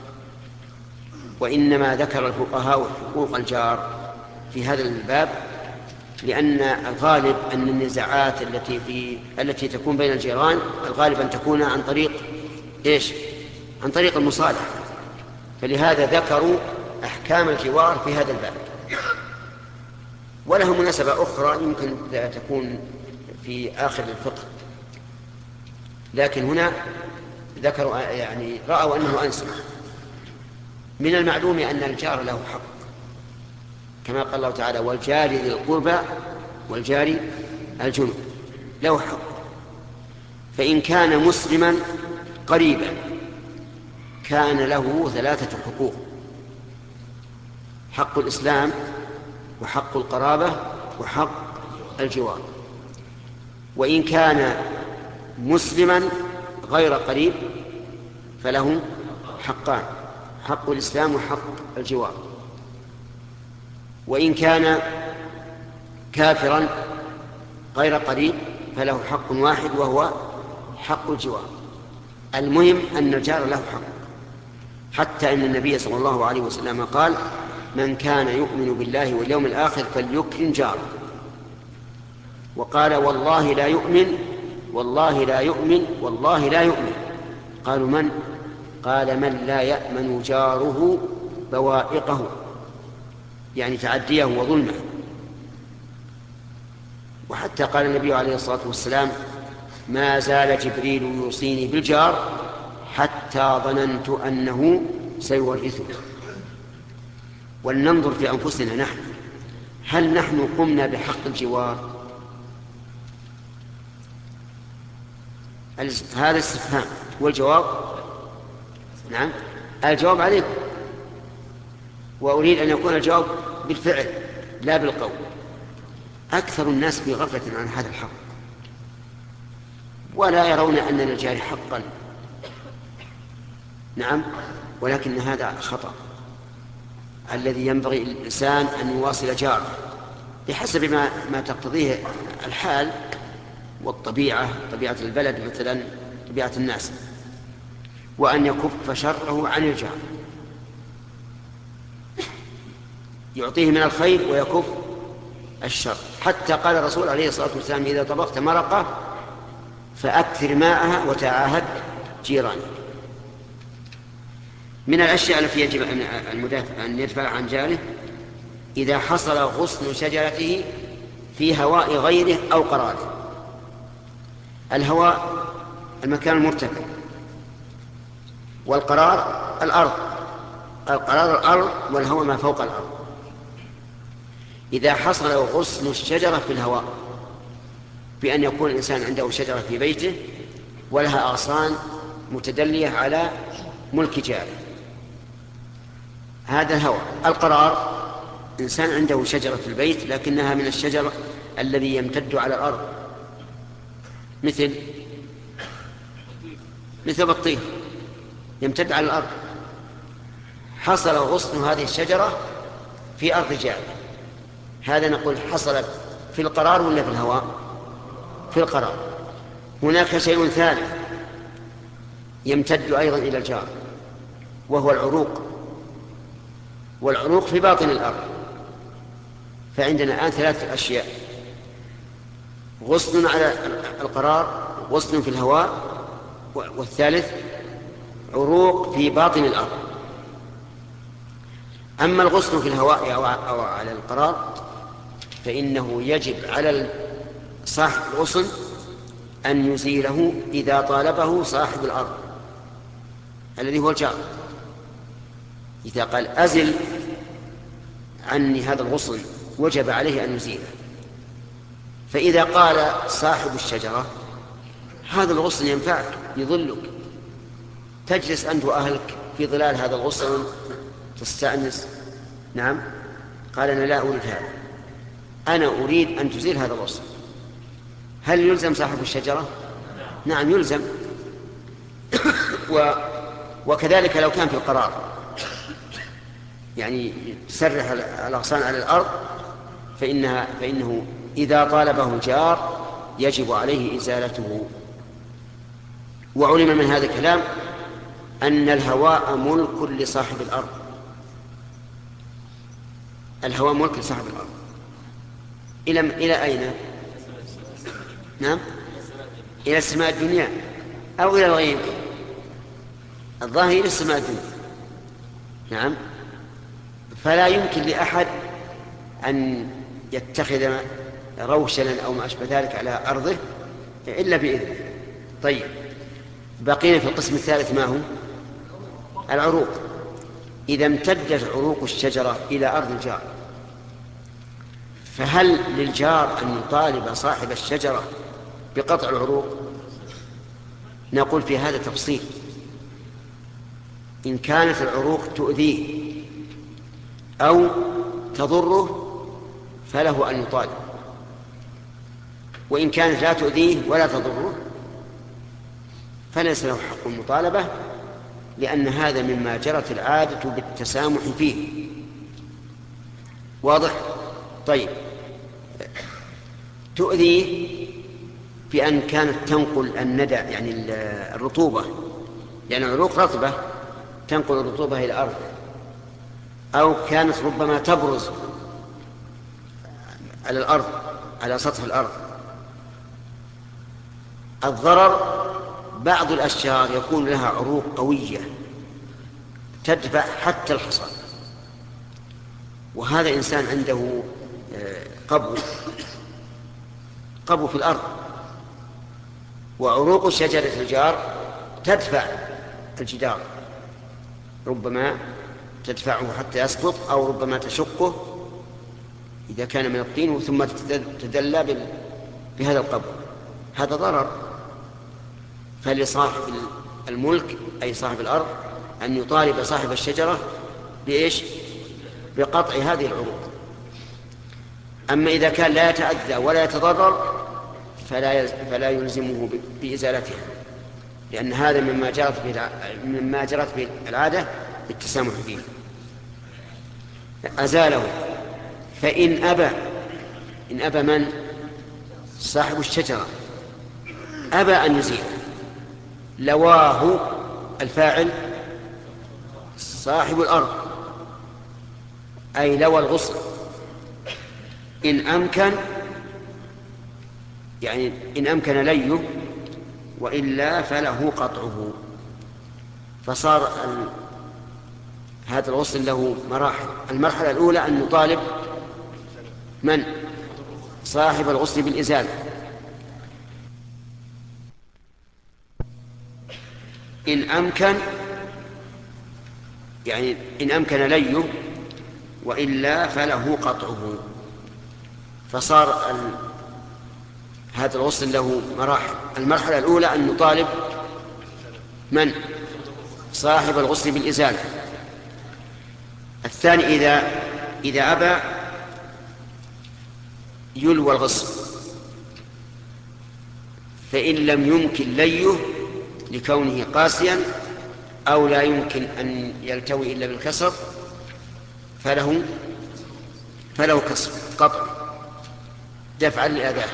Speaker 1: وإنما ذكر الفقهاء حقوق الجار في هذا الباب لأن الغالب أن النزاعات التي في التي تكون بين الجيران الغالب أن تكون عن طريق إيش؟ عن طريق المصالحة، فلهذا ذكروا أحكام الجوار في هذا الباب. وله مناسبة أخرى يمكن تكون في آخر الفقه، لكن هنا ذكروا يعني رأوا أنه أنسب. من المعلوم أن الجار له حق كما قال الله تعالى والجار ذي القربى والجار الجنب، له حق. فإن كان مسلما قريبا كان له ثلاثة حقوق: حق الإسلام وحق القرابة وحق الجوار. وإن كان مسلما غير قريب فله حقان: حق الإسلام وحق الجوار. وإن كان كافرا غير قريب فله حق واحد وهو حق الجوار. المهم أن الجار له حق، حتى أن النبي صلى الله عليه وسلم قال من كان يؤمن بالله واليوم الآخر فليكرم جاره. وقال والله لا يؤمن والله لا يؤمن والله لا يؤمن. قالوا من؟ قال من لا يأمن جاره بوائقه، يعني تعديه وظلمه. وحتى قال النبي عليه الصلاة والسلام ما زال جبريل يوصيني بالجار حتى ظننت أنه سيورثه. ولننظر في أنفسنا نحن، هل نحن قمنا بحق الجوار؟ هذا استفهام، والجواب نعم. الجواب عليكم، وأريد أن يكون الجواب بالفعل لا بالقول. أكثر الناس في غفلة عن هذا الحق، ولا يرون أن للجار حقا. نعم، ولكن هذا خطأ الذي ينبغي الإنسان أن يواصل جاره بحسب ما, ما تقتضيه الحال والطبيعة، طبيعة البلد مثلا، طبيعة الناس، وأن يكف شره عن الجار، يعطيه من الخير ويكف الشر. حتى قال الرسول عليه الصلاة والسلام: إذا طبخت مرقة فأكثر ماءها وتعاهد جيرانك. من الأشياء التي يجب أن يدفع عن جاره إذا حصل غصن شجرته في هواء غيره أو قراره. الهواء المكان المرتفع، والقرار الأرض، القرار الأرض، والهواء ما فوق الأرض. إذا حصل غصن الشجرة في الهواء بأن يكون الإنسان عنده شجرة في بيته ولها أغصان متدلية على ملك جاره، هذا الهواء. القرار إنسان عنده شجرة في البيت لكنها من الشجر الذي يمتد على الأرض، مثل مثل بطيخ يمتد على الأرض. حصل غصن هذه الشجرة في أرض جاره، هذا نقول حصلت في القرار ولا في الهواء؟ في القرار. هناك شيء ثالث يمتد أيضا إلى الجار وهو العروق، والعروق في باطن الأرض. فعندنا الآن ثلاثة أشياء: غصن على القرار، غصن في الهواء، والثالث عروق في باطن الأرض. أما الغصن في الهواء أو على القرار فإنه يجب على صاحب الغصن أن يزيله إذا طالبه صاحب الأرض الذي هو الجار. إذا قال: أزل عني هذا الغصن، وجب عليه أن يزيله. فإذا قال صاحب الشجرة: هذا الغصن ينفعك يظلك، تجلس أنت وأهلك في ظلال هذا الغصن تستأنس، نعم، قال: أنا لا أريد هذا، أنا أريد أن تزيل هذا الغصن. هل يلزم صاحب الشجرة؟ نعم يلزم. و... وكذلك لو كان في القرار، يعني تسرح الأغصان على الأرض، فإنها فإنه إذا طالبه الجار يجب عليه إزالته. وعلم من هذا الكلام أن الهواء ملك لصاحب الأرض، الهواء ملك لصاحب الأرض. إلى إلى أين؟ نعم، إلى السماء الدنيا أو إلى الغيب. الظاهر إلى السماء الدنيا، نعم. فلا يمكن لأحد أن يتخذ روشنا أو ما أشبه ذلك على أرضه إلا بإذنه. طيب، بقينا في القسم الثالث، ما هو؟ العروق. إذا امتدت عروق الشجرة إلى أرض الجار، فهل للجار أن يطالب صاحب الشجرة بقطع العروق؟ نقول في هذا تفصيل. إن كانت العروق تؤذيه أو تضره فله أن يطالب، وإن كانت لا تؤذيه ولا تضره فليس له حق المطالبة، لأن هذا مما جرت العادة بالتسامح فيه. واضح؟ طيب، تؤذيه بأن كانت تنقل الندى، يعني الرطوبة، لأن يعني العروق رطبة تنقل الرطوبة إلى الأرض، أو كانت ربما تبرز على الأرض، على سطح الأرض. الضرر بعض الأشجار يكون لها عروق قوية تدفع حتى الحصاد، وهذا إنسان عنده قبو قبو في الأرض، وعروق شجرة الجار تدفع الجدار، ربما تدفعه حتى يسقط، أو ربما تشقه إذا كان من الطين ثم تدلى بهذا القبو. هذا ضرر. فلصاحب الملك أي صاحب الأرض أن يطالب صاحب الشجرة بإيش؟ بقطع هذه العروق. أما إذا كان لا يتأذى ولا يتضرر فلا فلا يلزمه بإزالتها، لأن هذا مما جرت به مما جرت به العادة بالتسامح فيه أزاله. فإن أبى إن أبى من؟ صاحب الشجرة أبى أن يزيله، لواه الفاعل صاحب الأرض أي لوى الغصن. إن أمكن يعني إن أمكن ليه، وإلا فله قطعه. فصار ال... هذا الغصن له مراحل. المرحلة الأولى أن نطالب من؟ صاحب الغصن بالإزالة. إن أمكن يعني إن أمكن ليه، وإلا فله قطعه. فصار ال... هذا الغصن له مراحل. المرحلة الأولى أن نطالب من؟ صاحب الغصن بالإزالة. الثاني إذا إذا أبى يلوى الغصن، فإن لم يمكن ليه لكونه قاسيا أو لا يمكن أن يلتوي إلا بالكسر فله فله كسر قطع دفعا لأذاه.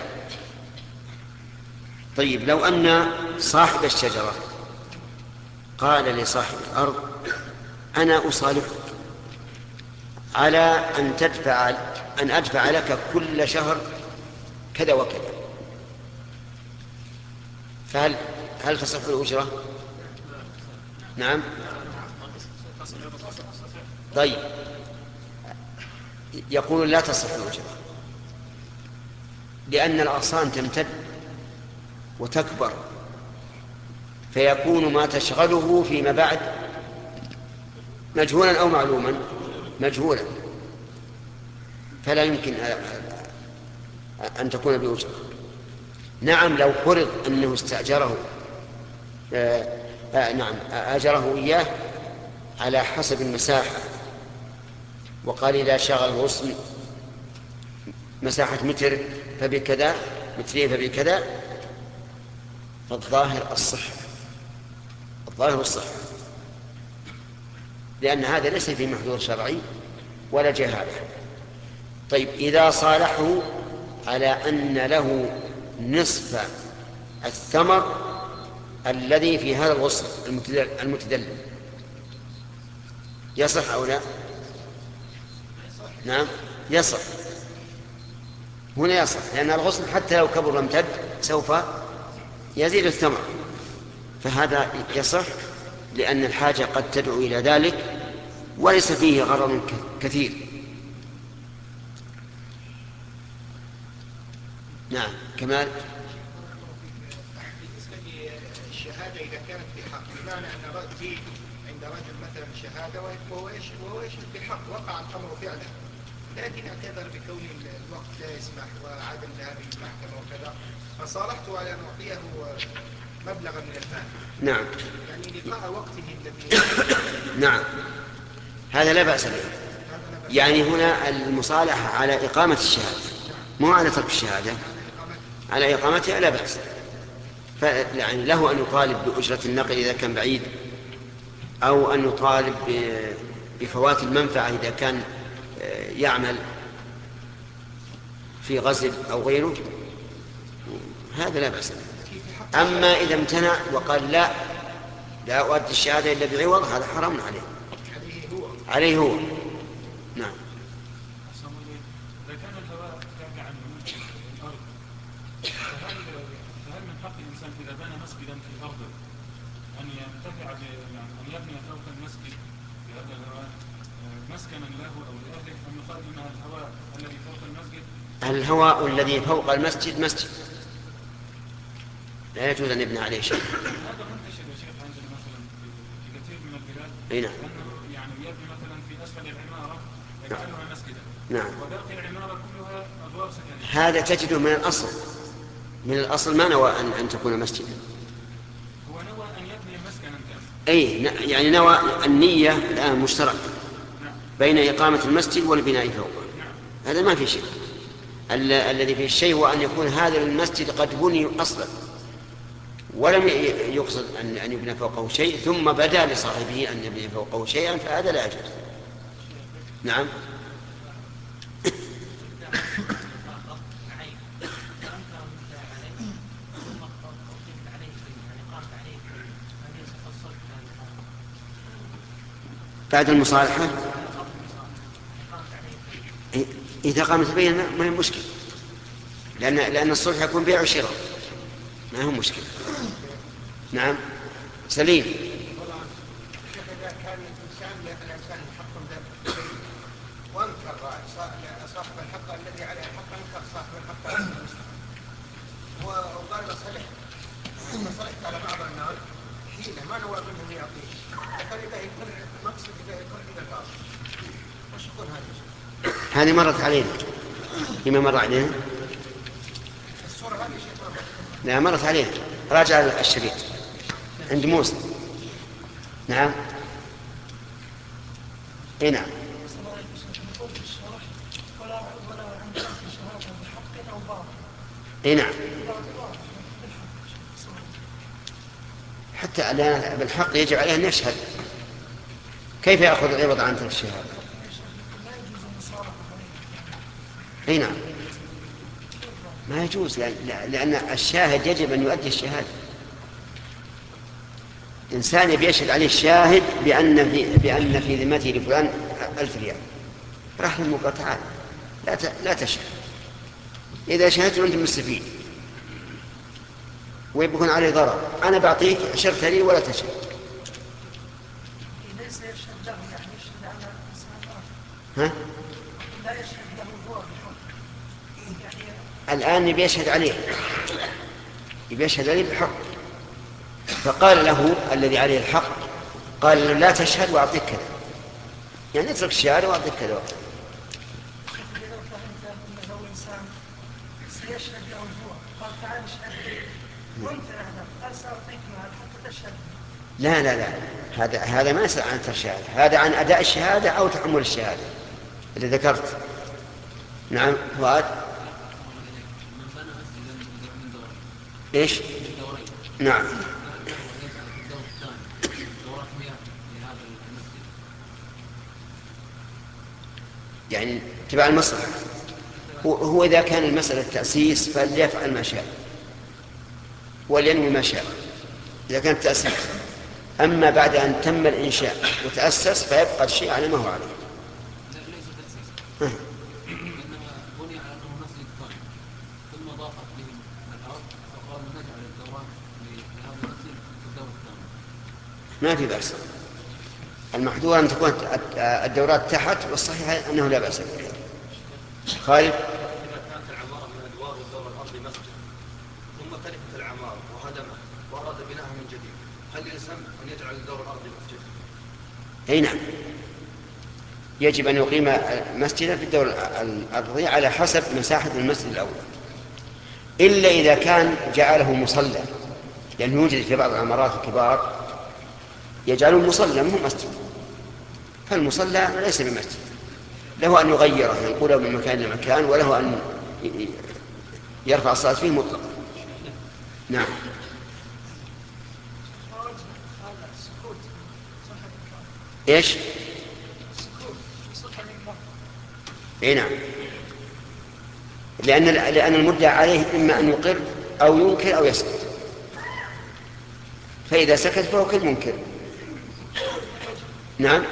Speaker 1: طيب لو أن صاحب الشجرة قال لصاحب الأرض أنا أصالحك على أن تدفع أن أدفع لك كل شهر كذا وكذا، فهل هل تصح الأجرة؟ نعم. طيب يقول لا تصح الأجرة لأن الأغصان تمتد وتكبر، فيكون ما تشغله فيما بعد مجهولا أو معلوما مجهولا، فلا يمكن أن تكون بأجرة. نعم لو فرض أنه استأجره آه آه نعم أجره إياه على حسب المساحة، وقال إذا شغل الغصن مساحة متر فبكذا، مترين فبكذا، فالظاهر الصحة الظاهر الصحة لأن هذا ليس في محظور شرعي ولا جهالة. طيب إذا صالحه على أن له نصف الثمر الذي في هذا الغصن المتدلل يصح أو لا؟ نعم يصح. هنا يصح لأن الغصن حتى لو كبر وامتد سوف يزيد الثمر، فهذا يصح لأن الحاجة قد تدعو إلى ذلك وليس فيه غرض كثير. نعم كمال.
Speaker 3: الشهادة إذا كانت بحق، بمعنى أن رأتي عند رجل مثلا شهادة وهو يشهد بحق وقع الأمر فعلا، لكن اعتذر بكون الوقت لا يسمح وعدم ذهاب المحكمة وكذا، فصالحته على أن أعطيه مبلغا من المال.
Speaker 1: نعم.
Speaker 3: يعني لقاء وقته الذي
Speaker 1: نعم هذا لا بأس به. يعني هنا المصالحة على إقامة الشهادة مو على ترك الشهادة، على إقامتها لا بأس. يعني له أن يطالب بأجرة النقل إذا كان بعيد، أو أن يطالب بفوات المنفعة إذا كان يعمل في غزل أو غيره، هذا لا بأس. أما إذا امتنع وقال لا لا أؤدي الشهادة إلا بعوض، هذا حرام عليه عليه هو. نعم.
Speaker 4: إذا كان الهواء تابعا للأرض فهل فهل من حق الإنسان إذا بنى مسجدا في أرضه أن ينتفع أن يبني فوق المسجد بهذا الهواء مسكنا له أو لأهله، أم يقال إن الهواء الذي فوق المسجد
Speaker 1: الهواء الذي فوق المسجد مسجد لا يجوز أن يبنى عليه شيء.
Speaker 4: هذا منتشر يا شيخ عندنا مثلا في كثير من البلاد.
Speaker 1: أي نعم.
Speaker 4: أنه يعني يبني مثلا في أسفل العمارة يجعلها مسجدا.
Speaker 1: نعم.
Speaker 4: وباقي العمارة كلها أدوار سكنية.
Speaker 1: هذا تجده من الأصل من الأصل ما نوى أن, أن تكون مسجدا.
Speaker 4: هو نوى أن يبني مسكنا كاملا.
Speaker 1: أي يعني نوى النية الآن مشترك بين إقامة المسجد والبناء فوقه. هذا ما في شيء. الذي فيه الشيء هو أن يكون هذا المسجد قد بني أصلا ولم يقصد أن أن يبنى فوقه شيء ثم بدا لصاحبه أن يبني فوقه شيئا فهذا لا يجوز. نعم. بعد المصالحة إذا قامت البينة ما هي مشكلة، لأن لأن الصلح يكون بيع وشراء ما هو مشكلة. نعم. سليم.
Speaker 3: إذا كان الإنسان الإنسان حق ذلك وانكر صاحب الحق الذي عليه الحق انكر صاحب الحق وقال صلح صلحت على بعض الناس حيلة ما نوى منهم يعطيه فقال إذا يكون مقصد إذا يكون إلى الباطل وش يكون هذا؟
Speaker 1: هذه مرت علينا. لما مر علينا؟
Speaker 3: الصورة هذه شيء مرة.
Speaker 1: لا مرت علينا. راجع الشريط عند موسى. نعم. اي نعم. اي نعم. حتى الآن بالحق يجب عليه أن يشهد. كيف يأخذ العوض عن تلك الشهادة؟ اي نعم. ما يجوز لأن الشاهد يجب أن يؤدي الشهادة. إنسان يشهد عليه الشاهد بأن في بأن في ذمته لفلان ألف ريال راح للمقاطعة تعال لا لا تشهد. إذا شهدت أنت مستفيد ويكون عليه ضرر أنا بعطيك شرط لي ولا تشهد. ها؟ الآن يبي يشهد عليه يبي يشهد عليه بالحق فقال له الذي عليه الحق قال له لا تشهد وأعطيك كذا يعني اترك الشهادة وأعطيك كذا وقت. لا لا لا هذا هذا ما يسأل عن الشهادة هذا عن أداء الشهادة أو تحمل الشهادة اللي ذكرت. نعم. فؤاد. إيش؟ نعم. يعني تبع المصلحة. هو إذا كان المسألة تأسيس فليفعل ما شاء ولينوي ما شاء إذا كان تأسيس. أما بعد أن تم الإنشاء وتأسس فيبقى الشيء على ما هو عليه. ما في بأس. المحظور أن تكون الدورات تحت والصحيح أنه لا بأس بها. خالد.
Speaker 5: إذا كانت العمارة من أدوار الدور الأرضي مسجد ثم تلفت العمارة وهدمه وأراد بناءها من جديد هل يلزم أن يجعل الدور الأرضي مسجد؟
Speaker 1: أي نعم. يجب أن يقيم مسجدا في الدور الأرضي على حسب مساحة المسجد الأول إلا إذا كان جعله مصلى لأنه يوجد في بعض العمارات الكبار يجعلون مصلى مو مسجد فالمصلى ليس بمسجد له أن يغيره ينقله من مكان إلى مكان وله أن يرفع الصلاة فيه مطلقا. نعم. إيش؟ إيه نعم. لأن لأن المدعى عليه إما أن يقر أو ينكر أو يسكت فإذا سكت فهو كالمنكر. نعم.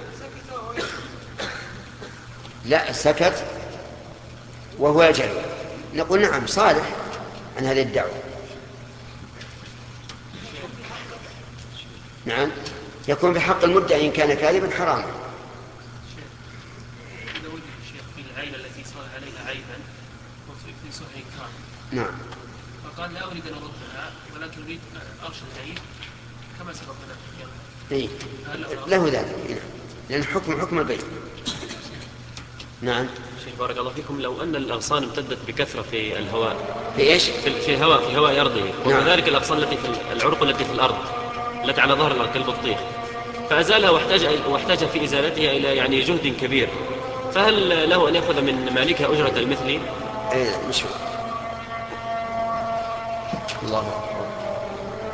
Speaker 1: لا سكت وهو يجهل نقول نعم صالح عن هذه الدعوة. نعم. يكون بحق المدعي إن كان كاذبا حراما.
Speaker 2: إذا وجد الشيخ في العائلة التي صار عليها عيبا وفي صحيح كان
Speaker 1: نعم.
Speaker 2: فقال لا أريد أن أردها ولكن أريد أرشد العيب كما سبق لنا.
Speaker 1: إيه؟ له ذلك لأن حكم حكم البيت. نعم.
Speaker 6: شيخ بارك الله فيكم لو أن الأغصان امتدت بكثرة في الهواء
Speaker 1: في إيش؟
Speaker 6: في, في الهواء في الهواء أرضه وكذلك نعم. الأغصان التي في العروق التي في الأرض التي على ظهر الأرض كالبطيخ فأزالها واحتاج واحتاج في إزالتها إلى يعني جهد كبير فهل له أن يأخذ من مالكها أجرة المثل؟
Speaker 1: إيه مش الله أكبر.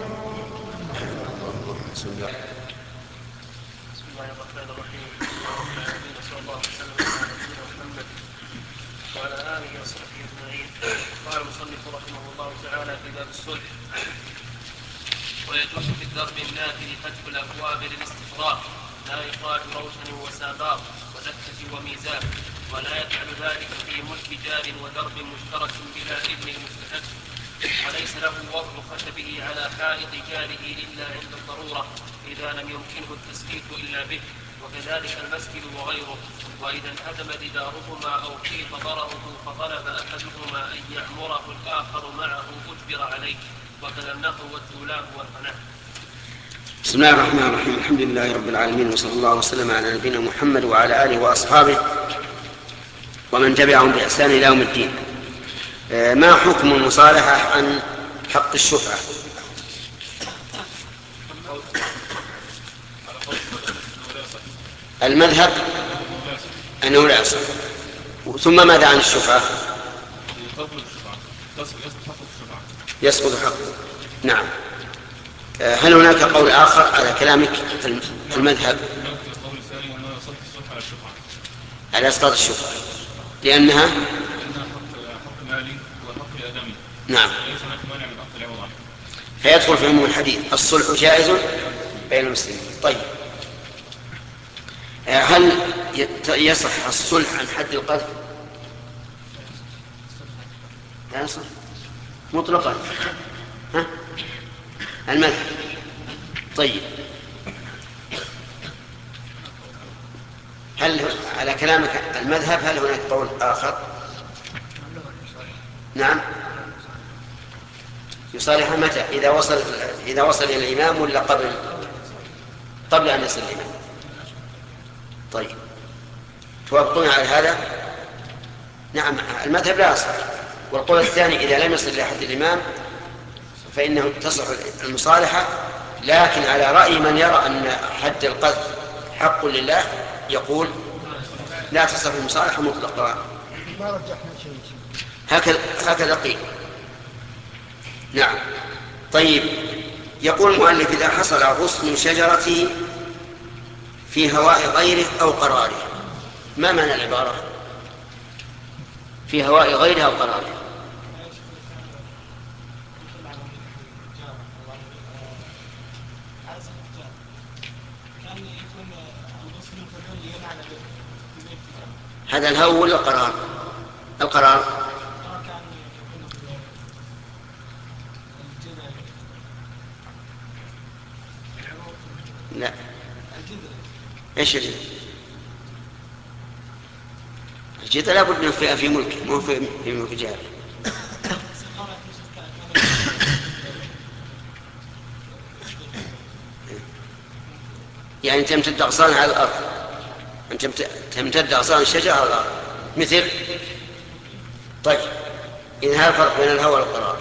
Speaker 1: بسم الله.
Speaker 2: بسم الله الرحمن الرحيم. اللهم آمين صلى الله وسلم على نبينا محمد وعلى آله وصحبه أجمعين. قال المصنف رحمه الله تعالى في باب الصلح: ويجوز في الدرب النافذ فتح الأبواب للاستفراغ لا إخراج روشن وسابار وزكة وميزان، ولا يفعل ذلك في ملك جار ودرب مشترك بلا إذن المستحق، وليس له وضع خشبه على حائط جاره إلا عند الضرورة إذا لم يمكنه التسليك إلا به، وكذلك المسجد وغيره. وإذا انهدم جدارهما أو قيط ضرره فطلب أحدهما أن يعمره الآخر معه أجبر عليه، وكذا النخل والدولاب والفناء.
Speaker 1: بسم الله الرحمن الرحيم. الحمد لله رب العالمين، وصلى الله وسلم على نبينا محمد وعلى آله وأصحابه ومن تبعهم بإحسان إلى يوم الدين. ما حكم المصالحة عن حق الشفعة؟ المذهب أنه لا يصح. ثم ماذا عن الشفعة؟ يسقط حقه. نعم. هل هناك قول آخر على كلامك في المذهب؟ على إسقاط الشفعة لأنها نعم، فيدخل في عموم الحديث الصلح جائز بين المسلمين. طيب، هل يصح الصلح عن حد القذف؟ لا يصح مطلقا. ها؟ المذهب. طيب، هل على كلامك المذهب هل هناك قول آخر؟ نعم، يصالح متى؟ إذا وصل إذا وصل إلى الإمام ولا قبل قبل أن يصل الإمام؟ طيب، توافقون على هذا؟ نعم، المذهب لا يصح. والقول الثاني إذا لم يصل إلى حد الإمام فإنه تصح المصالحة، لكن على رأي من يرى أن حد القذف حق لله يقول لا تصح المصالحة مطلقا.
Speaker 3: ما رجحنا شيء.
Speaker 1: هكذا هكذا قيل. نعم. طيب، يقول المؤلف: إذا حصل غصن شجرته في هواء غيره أو قراره. ما معنى العبارة في هواء غيره أو قراره؟ هذا الهو ولا القرار؟ القرار. لا، ايش الجدل؟ الجدل لابد من فئة في ملك، مو في ملك جار. يعني تمتد أغصان على الأرض، أن تمتد أغصان الشجرة على الأرض مثل. طيب، إذا هذا الفرق بين الهوى والقرار.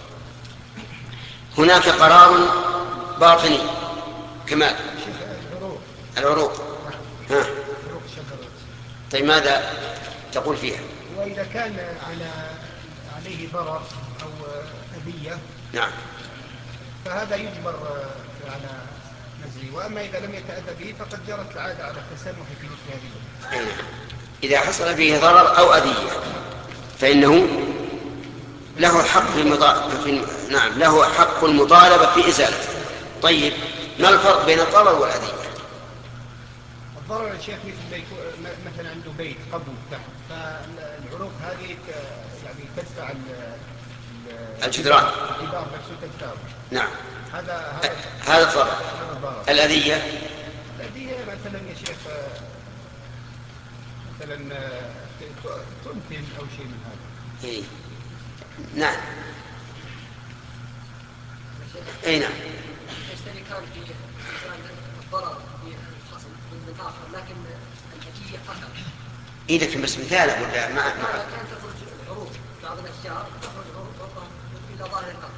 Speaker 1: هناك قرار باطني كمال العروق. ها. طيب، ماذا تقول فيها؟
Speaker 3: وإذا كان على عليه ضرر أو أذية
Speaker 1: نعم،
Speaker 3: فهذا يجبر على نزله، وأما إذا لم يتأذى به فقد جرت العادة على التسامح في مثل هذه.
Speaker 1: إذا حصل فيه ضرر أو أذية فإنه له حق المطالبة. نعم، له حق المطالبة في إزالته. طيب، ما الفرق بين الضرر والأذية؟
Speaker 3: الضرر يا شيخ مثل مثلا عنده بيت قبو تحت، فالعروق هذه يعني تدفع
Speaker 1: الجدران
Speaker 3: الجدار نفسه تدفعه.
Speaker 1: نعم،
Speaker 3: هذا
Speaker 1: هذا الضرر. الأذية
Speaker 3: الأذية مثلا يا شيخ مثلا تمثل أو شيء من هذا.
Speaker 1: إيه. نعم. اي نعم.
Speaker 7: يشتري كان في الضرر في الخصم ضد الاخر، لكن الحجيه اخر.
Speaker 1: اي لكن بس مثاله ولا ما ما
Speaker 7: كانت تخرج الحروف بعض الاشجار تخرج حروف الى ظاهر الارض.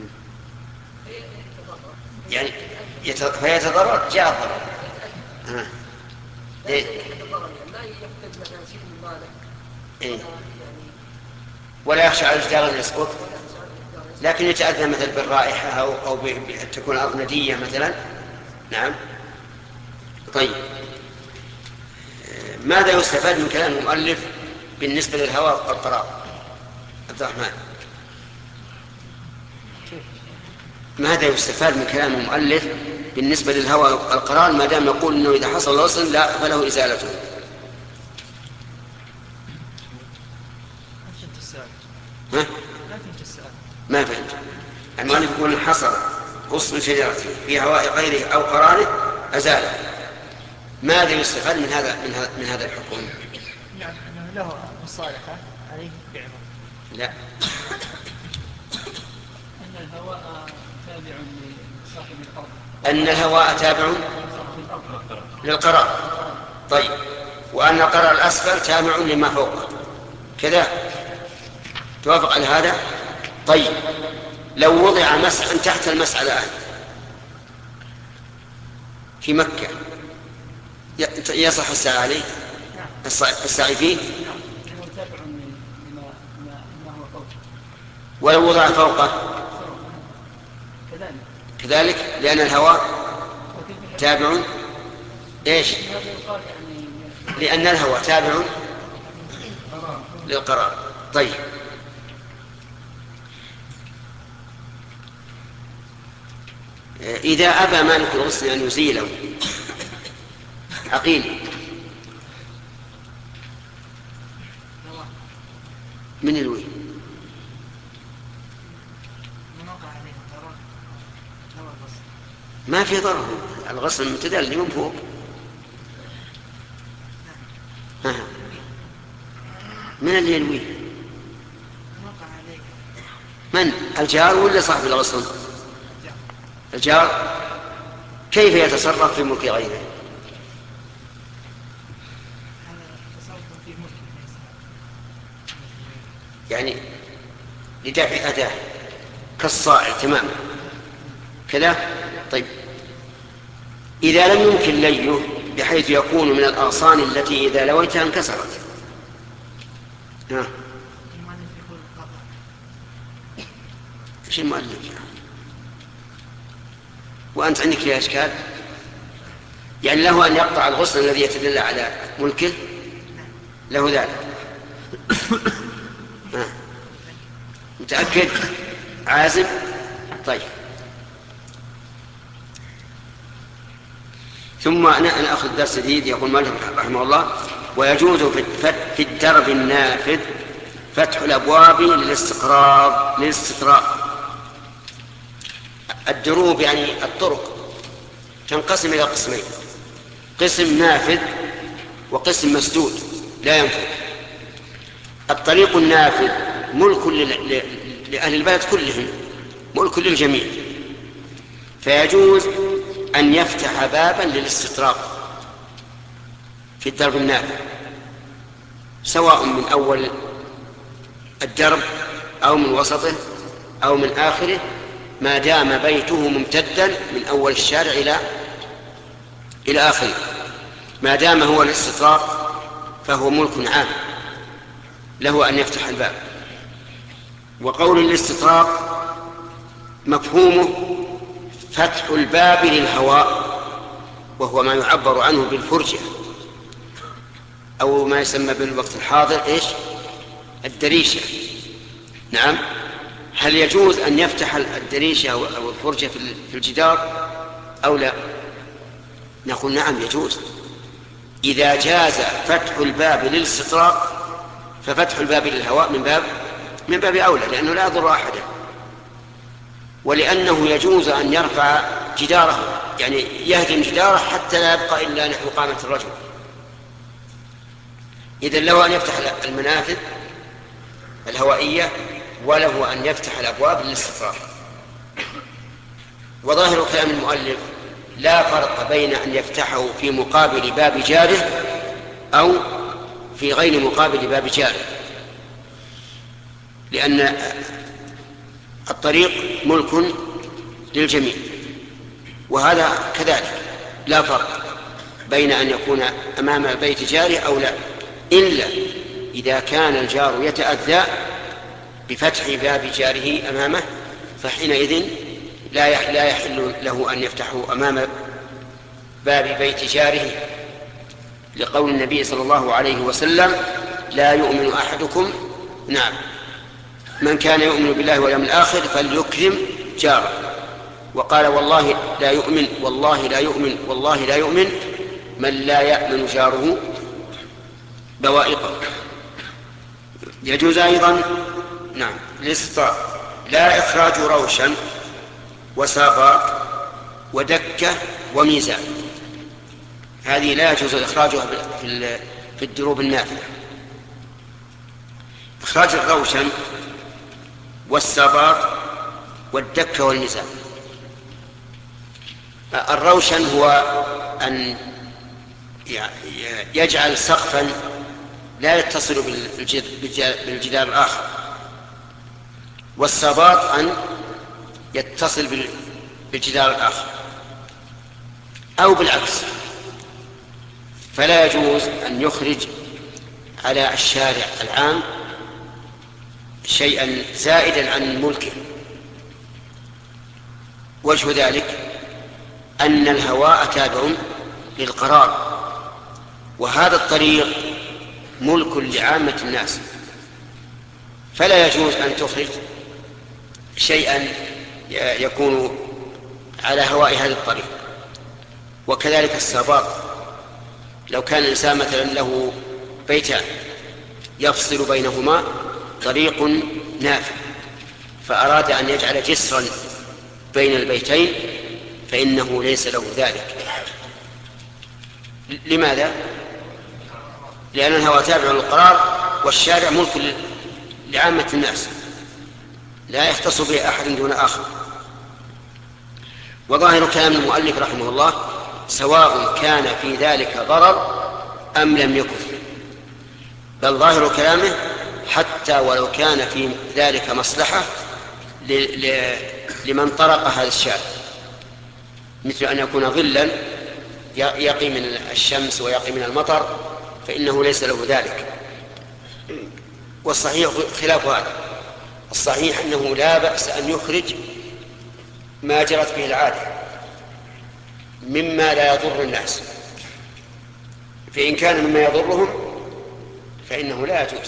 Speaker 1: يعني فيتضرر جاء الضرر. ها.
Speaker 7: ليه؟ لا يفقد مثلا شيء من ماله.
Speaker 1: إيه؟ ولا يخشى على الجدار ان يسقط، لكن يتأذى مثلا بالرائحة أو أو تكون الأرض ندية مثلا نعم. طيب، ماذا يستفاد من كلام المؤلف بالنسبة للهواء والقرار؟ عبد الرحمن، ماذا يستفاد من كلام المؤلف بالنسبة للهواء والقرار ما دام يقول أنه إذا حصل الغسل لا فله إزالته؟ ها؟ ما فهمت. المؤلف يقول إن حصل غصن شجرة في هواء غيره أو قراره أزاله. ماذا يستفاد من هذا من هذا من هذا الحكم؟
Speaker 8: يعني أنه له مصالحة عليه بعض.
Speaker 1: لا.
Speaker 8: أن الهواء تابع لصاحب الأرض.
Speaker 1: أن الهواء تابع للقرار. طيب، وأن القرار الأسفل تابع لما فوقه كذا، توافق على هذا؟ طيب، لو وضع مسعى تحت المسعى الآن في مكة يصح السعي عليه؟ السعي فيه؟ ولو وضع فوقه كذلك، لأن الهواء تابع إيش؟ لأن الهواء تابع للقرار. طيب، إذا أبى مالك الغسل أن يزيله عقيل من الوي ما في ضرر، الغسل متدلي من فوق. من اللي ينوي؟ من؟ الجار ولا صاحب الغسل؟ الجار. كيف يتصرف في ملك غيره؟ يعني لدفع أداة كالصائل تماما كذا. طيب، إذا لم يمكن ليه بحيث يكون من الأغصان التي إذا لويتها انكسرت، ها ايش المؤلف؟ وأنت عندك فيها إشكال؟ يعني له أن يقطع الغصن الذي يتدلى على ملكه، له ذلك. متأكد؟ عازم؟ طيب. ثم أنا أنا أخذ درس جديد. يقول مالك رحمه الله: ويجوز في الدرب النافذ فتح الأبواب للاستقرار للاستقرار. الدروب يعني الطرق تنقسم إلى قسمين: قسم نافذ وقسم مسدود لا ينفذ. الطريق النافذ ملك لأهل البلد كلهم، ملك للجميع، فيجوز أن يفتح بابا للاستطراق في الدرب النافذ، سواء من أول الدرب أو من وسطه أو من آخره، ما دام بيته ممتدا من أول الشارع إلى إلى آخره. ما دام هو الاستطراق فهو ملك عام له أن يفتح الباب. وقول الاستطراق مفهومه فتح الباب للهواء، وهو ما يعبر عنه بالفرجة أو ما يسمى بالوقت الحاضر إيش؟ الدريشة. نعم. هل يجوز أن يفتح الدريشة أو الفرجة في الجدار أو لا؟ نقول نعم يجوز. إذا جاز فتح الباب للاستطراق ففتح الباب للهواء من باب من باب أولى، لأنه لا يضر أحدا، ولأنه يجوز أن يرفع جداره، يعني يهدم جداره حتى لا يبقى إلا نحو قامة الرجل. إذن له أن يفتح المنافذ الهوائية وله أن يفتح الأبواب للاستطراق. وظاهر كلام المؤلف لا فرق بين أن يفتحه في مقابل باب جاره أو في غير مقابل باب جاره، لأن الطريق ملك للجميع، وهذا كذلك لا فرق بين أن يكون أمام بيت جاره أو لا، إلا إذا كان الجار يتأذى بفتح باب جاره أمامه، فحينئذ لا يحل له أن يفتحه أمام باب بيت جاره، لقول النبي صلى الله عليه وسلم: لا يؤمن أحدكم نعم من كان يؤمن بالله واليوم الآخر فليكرم جاره. وقال: والله لا يؤمن والله لا يؤمن والله لا يؤمن من لا يأمن جاره بوائقه. يجوز أيضا نعم الاستطاع لا إخراج روشا وساغات ودكة وميزان، هذه لا يجوز إخراجها في الدروب النافذة. إخراج الروشن والساغات والدكة والميزان. الروشن هو أن يجعل سقفا لا يتصل بالجدار الآخر، والساغات أن يتصل بالجدار الآخر أو بالعكس. فلا يجوز أن يخرج على الشارع العام شيئا زائدا عن ملكه. وجه ذلك أن الهواء تابع للقرار، وهذا الطريق ملك لعامة الناس، فلا يجوز أن تخرج شيئا يكون على هواء هذا الطريق. وكذلك الساباط، لو كان الإنسان مثلا له بيتان يفصل بينهما طريق نافذ فأراد أن يجعل جسرا بين البيتين فإنه ليس له ذلك. لماذا؟ لأن الهواء تابع للقرار، والشارع ملك لعامة الناس لا يختص به أحد دون آخر. وظاهر كلام المؤلف رحمه الله سواء كان في ذلك ضرر أم لم يكن، بل ظاهر كلامه حتى ولو كان في ذلك مصلحة لمن طرق هذا الشارع، مثل أن يكون ظلا يقي من الشمس ويقي من المطر، فإنه ليس له ذلك. والصحيح خلاف هذا، الصحيح أنه لا بأس أن يخرج ما جرت به العادة مما لا يضر الناس، فإن كان مما يضرهم فإنه لا يجوز،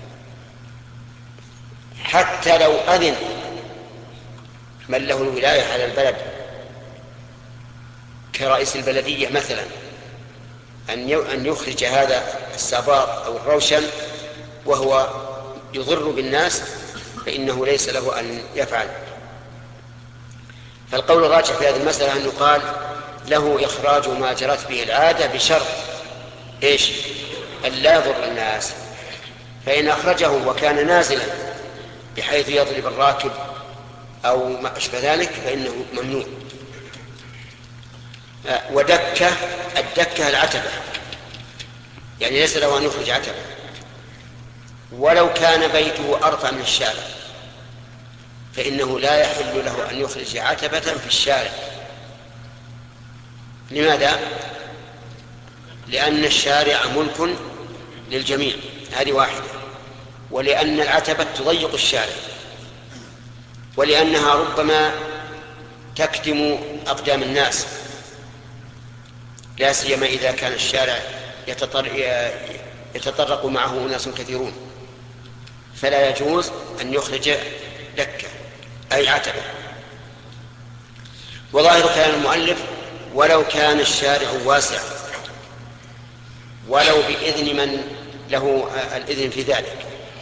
Speaker 1: حتى لو أذن من له الولاية على البلد كرئيس البلدية مثلا أن يخرج هذا الساباط أو الروشن وهو يضر بالناس، فإنه ليس له أن يفعل. فالقول الراجح في هذه المسألة أن يقال له إخراج ما جرت به العادة بشرط إيش؟ أن لا يضر الناس. فإن أخرجه وكان نازلا بحيث يضرب الراكب أو ما أشبه ذلك فإنه ممنوع. ودكة، الدكة العتبة، يعني ليس له أن يخرج عتبة ولو كان بيته أرفع من الشارع، فإنه لا يحل له أن يخرج عتبة في الشارع. لماذا؟ لأن الشارع ملك للجميع، هذه واحدة، ولأن العتبة تضيق الشارع، ولأنها ربما تكتم أقدام الناس، لا سيما إذا كان الشارع يتطرق معه أناس كثيرون، فلا يجوز أن يخرج دكة أي عتبة. وظاهر كلام المؤلف ولو كان الشارع واسع ولو بإذن من له الإذن في ذلك.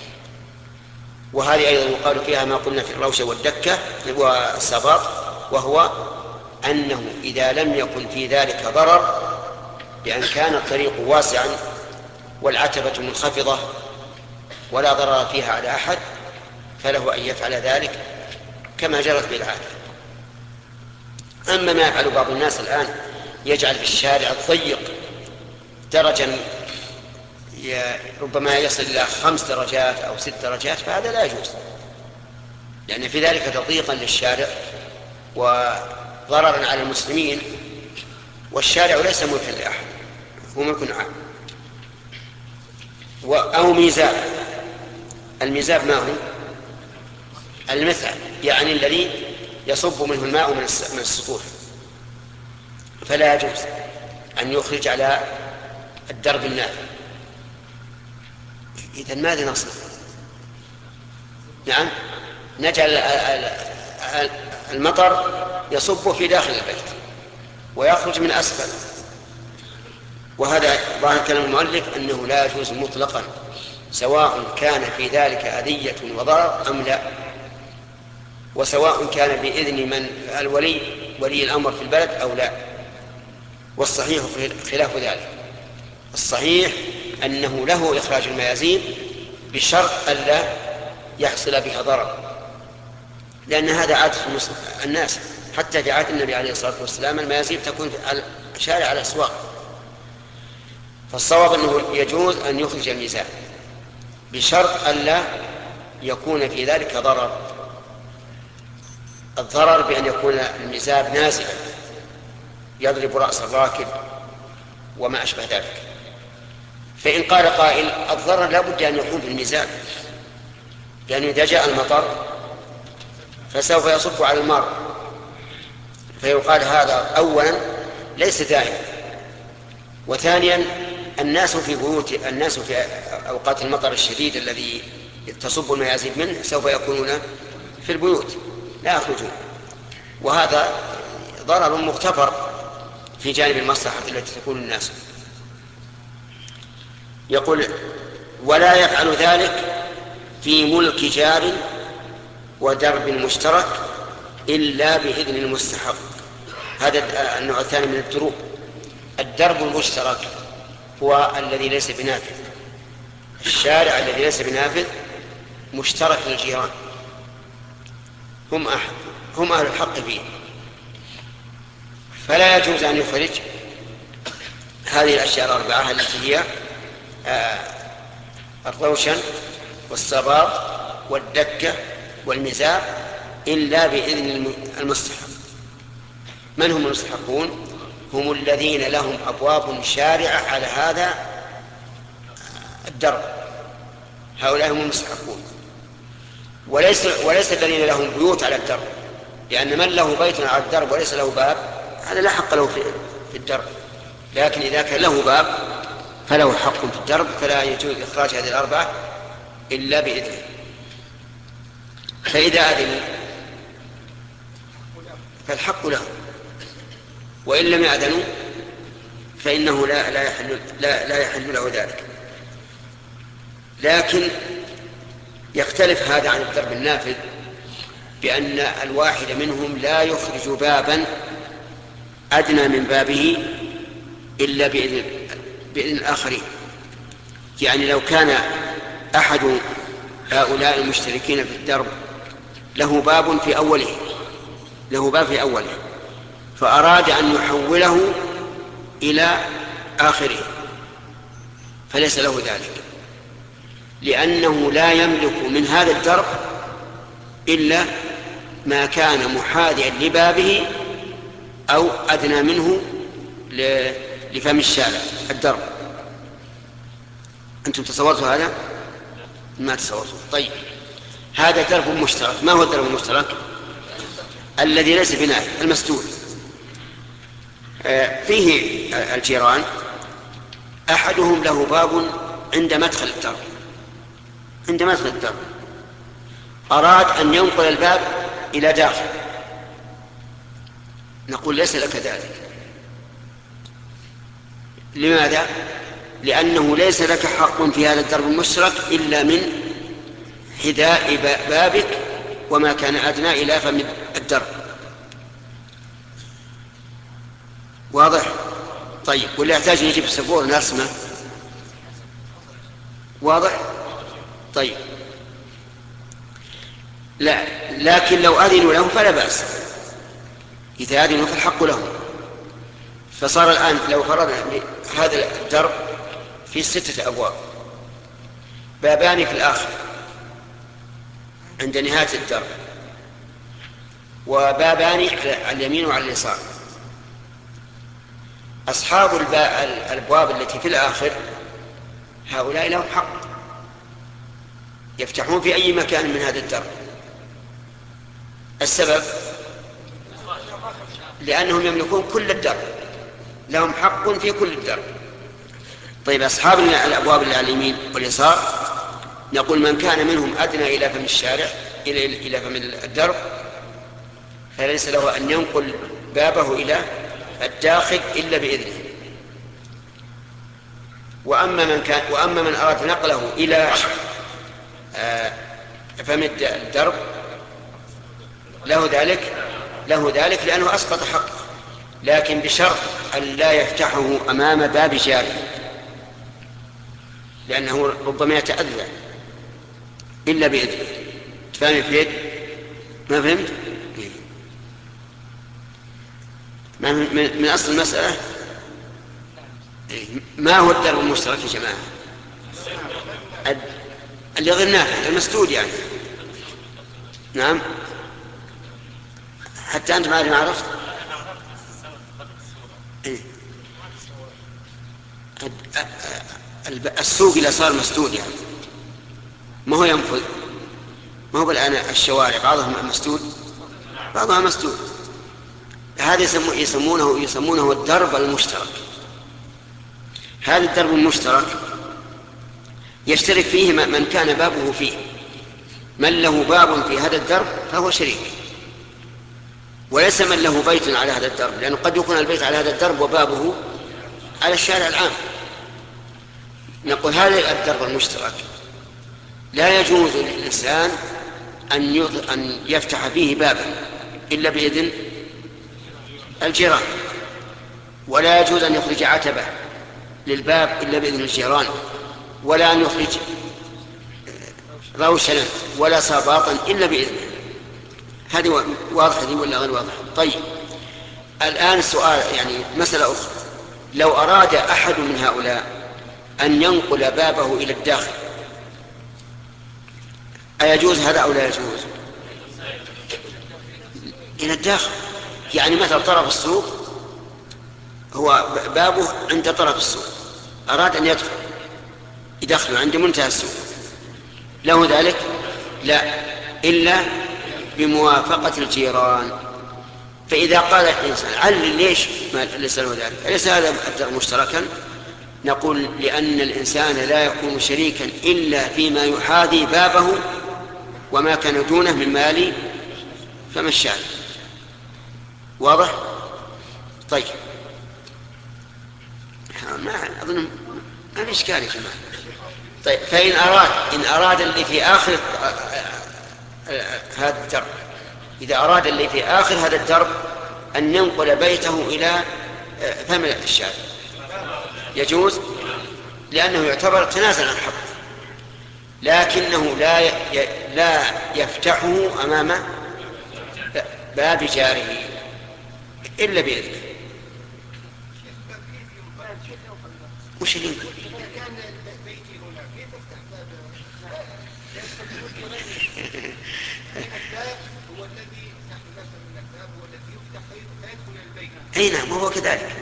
Speaker 1: وهذه أيضا يقال فيها ما قلنا في الروشة والدكة والسباط، وهو أنه إذا لم يكن في ذلك ضرر بأن كان الطريق واسعا والعتبة منخفضة ولا ضرر فيها على أحد، فله أن يفعل ذلك كما جرت بالعادة. أما ما يفعل بعض الناس الآن يجعل في الشارع الضيق درجا ربما يصل إلى خمس درجات أو ست درجات، فهذا لا يجوز، لأن في ذلك تضييقا للشارع وضررا على المسلمين، والشارع ليس ملكا لأحد، هو ملك عام. أو ميزاب، الميزاب ما هو؟ المثل، يعني الذي يصب منه الماء من السطوح، فلا يجوز أن يخرج على الدرب النافذ. إذن ماذا نصنع؟ نعم، نجعل المطر يصب في داخل البيت ويخرج من أسفل، وهذا ظاهر كلام المؤلف أنه لا يجوز مطلقا، سواء كان في ذلك أذية وضرر أم لا، وسواء كان بإذن من الولي ولي الأمر في البلد أو لا. والصحيح خلاف ذلك، الصحيح أنه له إخراج الميازين بشرط ألا يحصل بها ضرر، لأن هذا عادة الناس، حتى في عهد النبي عليه الصلاة والسلام الميازين تكون على شارع على الأسواق. فالصواب أنه يجوز أن يخرج الميزان بشرط ألا يكون في ذلك ضرر. الضرر بأن يكون الميزاب نازلا يضرب رأس الراكب وما أشبه ذلك. فإن قال قائل الضرر لا بد أن يكون في الميزاب، لأنه إذا جاء المطر فسوف يصب على المار، فيقال هذا أولا ليس دائما، وثانيا الناس في بيوت الناس في أوقات المطر الشديد الذي تصب الميازيب منه سوف يكونون في البيوت لا يخرجون، وهذا ضرر مغتفر في جانب المصلحة التي تكون الناس. يقول ولا يفعل ذلك في ملك جار ودرب مشترك إلا بإذن المستحق. هذا النوع الثاني من الدروب. الدرب المشترك هو الذي ليس بنافذ، الشارع الذي ليس بنافذ مشترك للجيران، هم أحد هم أهل الحق فيه، فلا يجوز أن يخرج هذه الأشياء الأربعة التي هي آه الروشن والصباب والدكة والمزاب إلا بإذن المستحق. من هم المستحقون؟ هم الذين لهم أبواب شارعة على هذا الدرب، هؤلاء هم المستحقون، وليس, وليس الذين لهم بيوت على الدرب، لأن من له بيت على الدرب وليس له باب هذا لا حق له في الدرب، لكن إذا كان له باب فله حق في الدرب، فلا يجوز إخراج هذه الأربعة إلا بإذنه. فإذا أذنوا فالحق له، وإن لم يأذنوا فإنه لا, لا, يحل, لا, لا يحل له ذلك. لكن يختلف هذا عن الدرب النافذ بأن الواحد منهم لا يخرج بابا أدنى من بابه إلا بإذن, بإذن الآخرين. يعني لو كان أحد هؤلاء المشتركين في الدرب له باب في أوله له باب في أوله فأراد أن يحوله إلى آخره فليس له ذلك، لأنه لا يملك من هذا الدرب إلا ما كان محاذيا لبابه أو أدنى منه لفم الشارع الدرب. أنتم تصورتوا هذا؟ ما تصورتوا. طيب هذا درب مشترك. ما هو الدرب المشترك؟ الذي ليس بناء المسدود. فيه الجيران أحدهم له باب عند مدخل الدرب عند مدخل الدرب أراد أن ينقل الباب إلى داخل، نقول ليس لك ذلك. لماذا؟ لأنه ليس لك حق في هذا الدرب المشترك إلا من حذاء بابك وما كان أدنى إلى فم الدرب. واضح؟ طيب واللي يحتاج يجيب سبور نرسمه. واضح؟ طيب لا، لكن لو أذنوا له فلا بأس، إذا أذنوا فالحق لهم. فصار الآن لو فرضنا هذا الدرب في ستة أبواب، بابان في الآخر عند نهاية الدرب، وبابان على اليمين وعلى اليسار. أصحاب الأبواب التي في الآخر هؤلاء لهم حق يفتحون في أي مكان من هذا الدرب. السبب لأنهم يملكون كل الدرب لهم حق في كل الدرب. طيب أصحاب الأبواب اللي على اليمين واليسار نقول من كان منهم أدنى إلى فم الشارع إلى إلى فم الدرب فليس له أن ينقل بابه إلى الداخل إلا بإذنه. وأما من كان وأما من أراد نقله إلى فم الدرب له ذلك له ذلك لأنه أسقط حقه، لكن بشرط أن لا يفتحه أمام باب جاره، لأنه ربما يتأذى إلا بإذنه. تفهم فيد؟ ما فهمت؟ من أصل المسألة ما هو الدرب المشترك يا جماعة؟ اللي غير نافع المسدود يعني. نعم حتى أنت ما عرفت. السوق إذا صار مسدود يعني ما هو ينفذ، ما هو الآن الشوارع بعضها مسدود بعضها مسدود. هذا يسمونه يسمونه الدرب المشترك. هذا الدرب المشترك يشترك فيه من كان بابه فيه، من له باب في هذا الدرب فهو شريك، وليس من له بيت على هذا الدرب، لأنه قد يكون البيت على هذا الدرب وبابه على الشارع العام. نقول هذا الدرب المشترك لا يجوز للإنسان أن يفتح فيه بابا إلا بإذن الجيران، ولا يجوز أن يخرج عتبة للباب إلا بإذن الجيران، ولا أن يخرج روشنا ولا صباطا إلا بإذنه. هذه واضحة دي ولا غير واضحة؟ طيب الآن السؤال يعني مسألة أخرى، لو أراد أحد من هؤلاء أن ينقل بابه إلى الداخل أيجوز هذا أو لا يجوز؟ إلى الداخل يعني مثل طرف السوق هو بابه عند طرف السوق، أراد أن يدخل يدخل عند منتهى السوق، له ذلك؟ لا، إلا بموافقة الجيران. فإذا قال الإنسان علل ليش ما ليس له ذلك؟ أليس هذا الدرب مشتركا؟ نقول لأن الإنسان لا يكون شريكا إلا فيما يحاذي بابه، وما كان دونه من مال فمشاه. واضح؟ طيب ما أظن ما في إشكال يا جماعة. طيب فإن أراد إن أراد اللي في آخر هذا الدرب، إذا أراد اللي في آخر هذا الدرب أن ينقل بيته إلى فم الشارع يجوز، لأنه يعتبر تنازل عن حقه، لكنه لا لا يفتحه أمام باب جاره إلا بإذنه. وش اللي يمكن؟ أي نعم هو كذلك.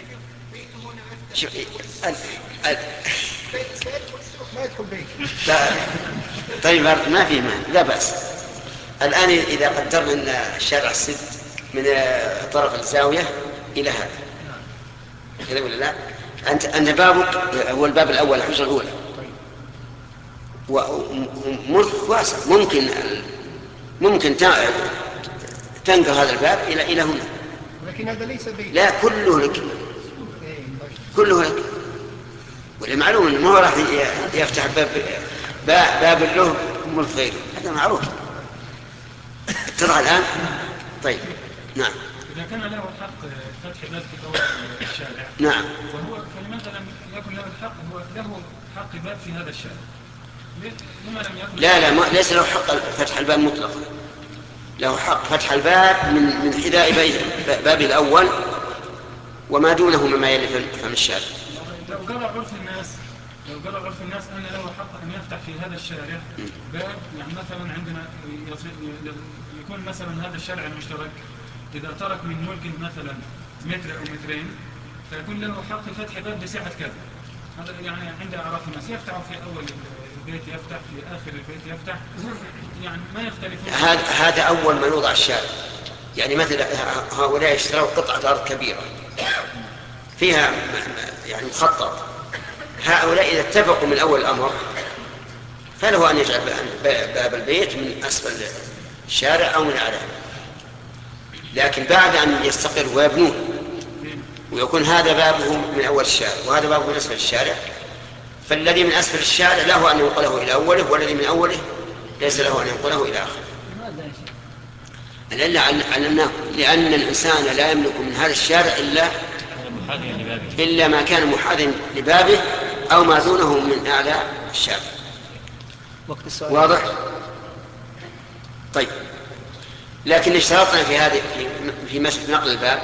Speaker 1: طيب ما في ما لا بأس. الآن إذا قدرنا أن الشارع السد من طرف الزاوية إلى هذا كذا ولا لا؟ أنت أن بابك هو الباب الأول الحجرة الأولى وملك واسع، ممكن ممكن تنقل هذا الباب إلى إلى هنا،
Speaker 3: لكن هذا ليس بيت. لا
Speaker 1: كله لك كله لك. ولمعلوم أنه ما هو راح يفتح باب باب له ملك غيره، هذا معروف. ترى الآن طيب نعم.
Speaker 4: إذا كان له حق فتح باب في طوال الشارع
Speaker 1: نعم
Speaker 4: وهو فلماذا لم يكن له الحق؟ هو له حق باب في هذا الشارع، لما لم يكن؟
Speaker 1: لا لا ما ليس له حق فتح الباب مطلقا، له حق فتح الباب من من حذاء باب الأول وما دونه مما يلي فم الشارع.
Speaker 4: لو قرأ عرف الناس لو قرأ عرف الناس أن له حق أن يفتح في هذا الشارع باب، يعني مثلا عندنا يكون مثلا هذا الشارع المشترك إذا ترك من ملك مثلا متر أو مترين فيكون له حق فتح باب بسعة كذا. هذا يعني عند أعراف الناس يفتح في أول البيت يفتح في آخر البيت يفتح، يعني ما يختلفون.
Speaker 1: هذا هذا أول ما يوضع الشارع، يعني مثلا هؤلاء اشتروا قطعة أرض كبيرة فيها يعني مخطط، هؤلاء إذا اتفقوا من أول الأمر فله أن يجعل باب البيت من أسفل الشارع أو من أعلاه، لكن بعد أن يستقر ويبنوه ويكون هذا بابه من أول الشارع وهذا بابه من أسفل الشارع، فالذي من أسفل الشارع له أن ينقله إلى أوله، والذي من أوله ليس له أن ينقله إلى آخره. العلة علمناه لأن الإنسان لا يملك من هذا الشارع إلا إلا ما كان محاذا لبابه أو ما دونه من أعلى الشارع. واضح؟ طيب، لكن اشترطنا في هذه في مسألة نقل الباب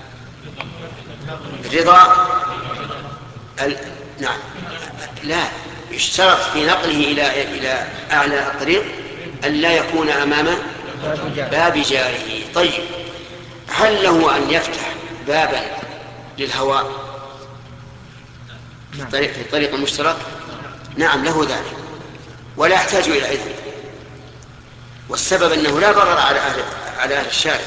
Speaker 1: رضا ال... نعم لا يشترط في نقله إلى إلى أعلى الطريق أن لا يكون أمام باب جاره. طيب، هل له أن يفتح بابا للهواء في الطريق المشترك؟ نعم له ذلك ولا يحتاج إلى إذن، والسبب أنه لا ضرر على أهل, على أهل الشارع،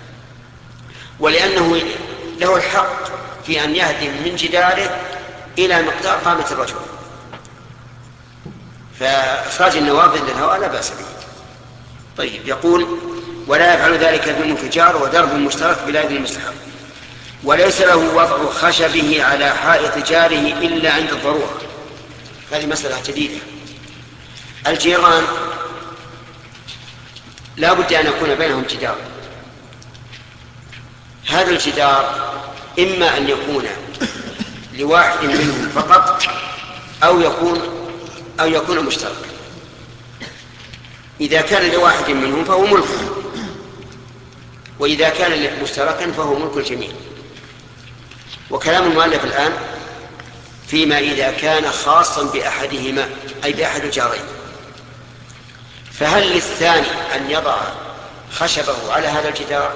Speaker 1: ولأنه له الحق في أن يهدم من جداره إلى مقدار قامة الرجل، فإخراج النوافذ للهواء لا بأس به. طيب، يقول ولا يفعل ذلك في الانفجار ودرب مشترك بلا إذن المستحق، وليس له وضع خشبه على حائط جاره إلا عند الضرورة. هذه مسألة جديدة. الجيران لا بد أن يكون بينهم جدار، هذا الجدار إما أن يكون لواحد منهم فقط أو يكون أو يكون مشترك. إذا كان لواحد منهم فهو ملكه، وإذا كان مشتركا فهو ملك الجميع. وكلام المؤلف الآن فيما إذا كان خاصا بأحدهما أي بأحد الجارين، فهل للثاني أن يضع خشبه على هذا الجدار؟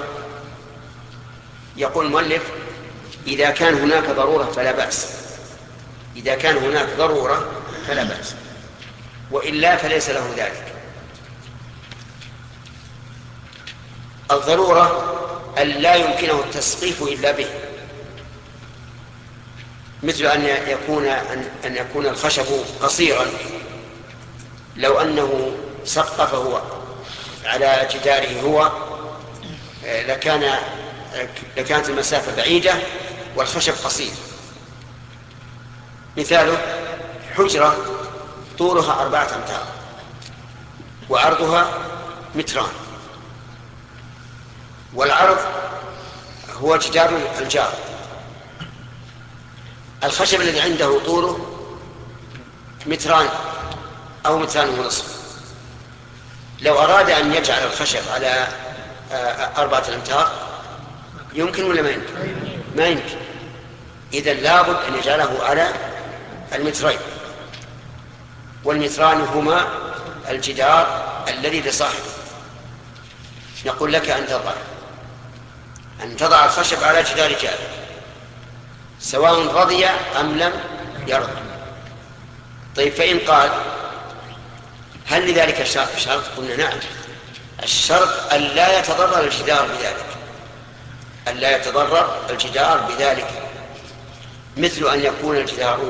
Speaker 1: يقول المؤلف إذا كان هناك ضرورة فلا بأس، إذا كان هناك ضرورة فلا بأس، وإلا فليس له ذلك. الضرورة أن لا يمكنه التسقيف إلا به، مثل أن يكون أن يكون الخشب قصيرا، لو أنه سقفه على جداره هو لكان لكانت المسافة بعيدة والخشب قصير. مثاله حجرة طولها أربعة أمتار وعرضها متران، والعرض هو جدار الجار، الخشب الذي عنده طوله متران أو متران ونصف، لو أراد أن يجعل الخشب على أربعة أمتار يمكن ولا ما يمكن؟ ما يمكن. إذن لابد أن يجعله على المترين، والمتران هما الجدار الذي لصاحبه. نقول لك أن تضع أن تضع الخشب على جدار جاره سواء رضي أم لم يرضى. طيب، فإن قال هل لذلك شرط؟ قلنا نعم، الشرط أن لا يتضرر الجدار بذلك، أن لا يتضرر الجدار بذلك، مثل أن يكون الجدار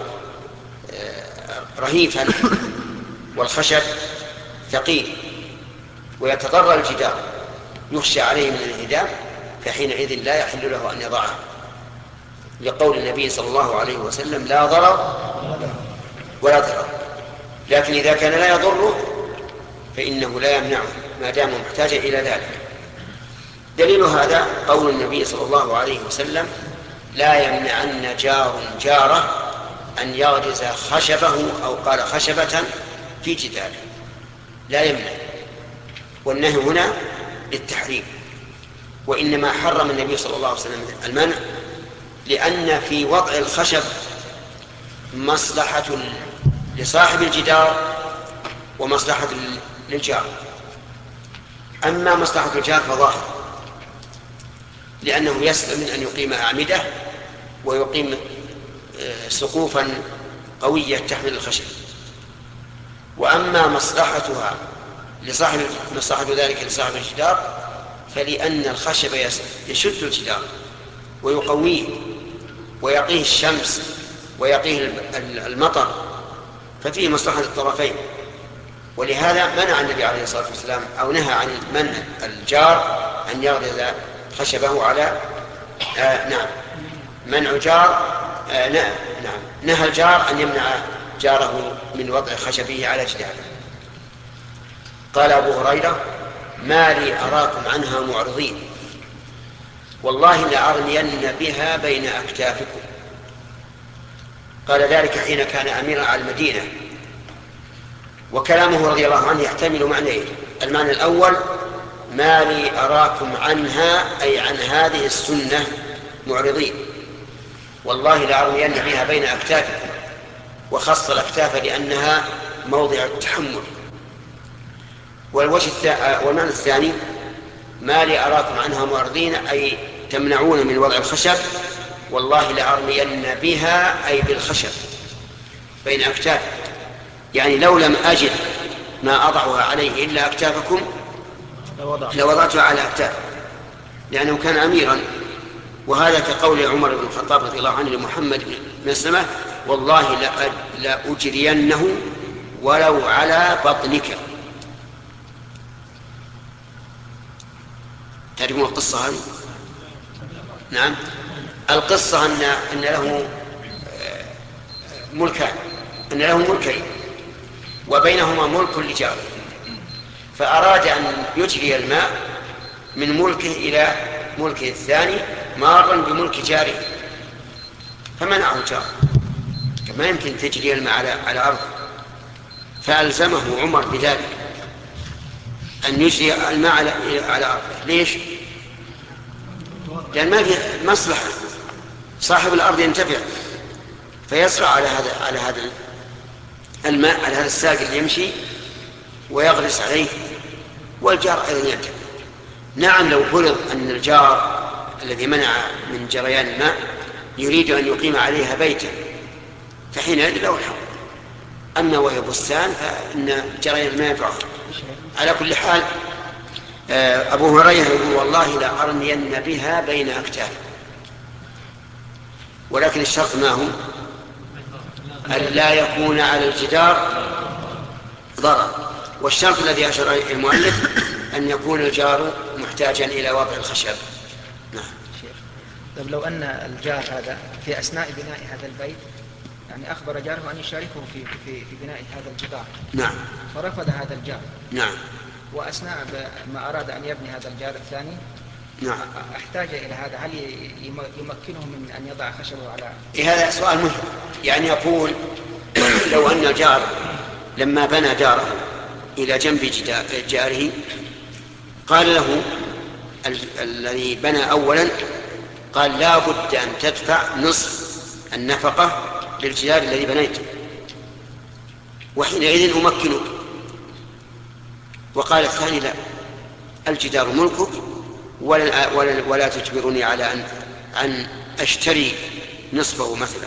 Speaker 1: رهيفا والخشب ثقيل ويتضرر الجدار يخشى عليه من الانهدام، فحينئذ لا يحل له أن يضعه، لقول النبي صلى الله عليه وسلم لا ضرر ولا ضرر. لكن إذا كان لا يضره فإنه لا يمنعه ما دام محتاجا إلى ذلك. دليل هذا قول النبي صلى الله عليه وسلم لا يمنعن جار جاره أن يغرز خشبه أو قال خشبة في جداره، لا يمنع. والنهي هنا للتحريم، وإنما حرم النبي صلى الله عليه وسلم المنع لأن في وضع الخشب مصلحة لصاحب الجدار ومصلحة للجار. أما مصلحة الجار فظاهر، لأنه يسلم من أن يقيم أعمدة ويقيم سقوفا قوية تحمل الخشب. وأما مصلحتها لصاحب مصلحة ذلك لصاحب الجدار، فلأن الخشب يشد الجدار ويقويه ويقيه الشمس ويقيه المطر، ففيه مصلحة الطرفين. ولهذا منع النبي عليه الصلاة والسلام أو نهى عن منع الجار أن يغرز خشبه على آه نعم منع جار آه نعم نعم نهى الجار أن يمنع جاره من وضع خشبه على جداره. قال أبو هريرة: ما لي أراكم عنها معرضين، والله لأرمين بها بين أكتافكم. قال ذلك حين كان أميرا على المدينة. وكلامه رضي الله عنه يحتمل معنيين: المعنى الأول: ما لي أراكم عنها أي عن هذه السنة معرضين، والله لأرمين بها بين أكتافكم، وخص الأكتاف لأنها موضع التحمل. والوجه والمعنى الثاني: ما لي أراكم عنها معرضين أي تمنعون من وضع الخشب، والله لأرمين بها أي بالخشب بين أكتافكم، يعني لو لم أجد ما أضعها عليه إلا أكتافكم لوضعتها على أكتاف، لأنه كان أميرا. وهذا كقول عمر بن الخطاب رضي الله عنه لمحمد بن مسلمة: والله لأجرينه ولو على بطنك. تعرفون القصة هذه؟ نعم. القصة أن أن له ملكان، أن له ملكين وبينهما ملك لجاره، فأراد أن يجري الماء من ملكه إلى ملكه الثاني مارا بملك جاره، فمنعه الجار، ما يمكن تجري الماء على على أرض، فألزمه عمر بذلك أن يجري الماء على على أرض. ليش؟ لأن ما في مصلحة، صاحب الأرض ينتفع فيسرع على هذا على هذا الماء، على هذا الساق اللي يمشي ويغرس عليه، والجار أيضا ينتفع. نعم، لو فرض أن الجار الذي منع من جريان الماء يريد أن يقيم عليها بيتا، فحينئذ له الحق. أما وهي بستان فإن جريان الماء ينفعه. على كل حال أبو هريرة يقول: والله لأرمين بها بين أكتاف، ولكن الشرط ما هو؟ أن لا يكون على الجدار ضرر. والشرط الذي أشار إليه المؤلف أن يكون الجار محتاجا إلى وضع الخشب. نعم.
Speaker 9: طيب لو أن الجار هذا في أثناء بناء هذا البيت يعني أخبر جاره أن يشاركه في في في بناء هذا الجدار، نعم، فرفض هذا الجار، نعم، وأثناء ما أراد أن يبني هذا الجار الثاني، نعم، احتاج إلى هذا، هل يمكنه من أن يضع خشبه على؟
Speaker 1: هذا سؤال مهم. يعني يقول: لو أن الجار لما بنى داره إلى جنب جاره قال له الذي بنى أولا، قال: لا بد أن تدفع نصف النفقة للجدار الذي بنيته، وحينئذ أمكنك. وقال الثاني: لا، الجدار ملكك ولا, ولا, ولا تجبرني على أن, أن أشتري نصفه مثلا.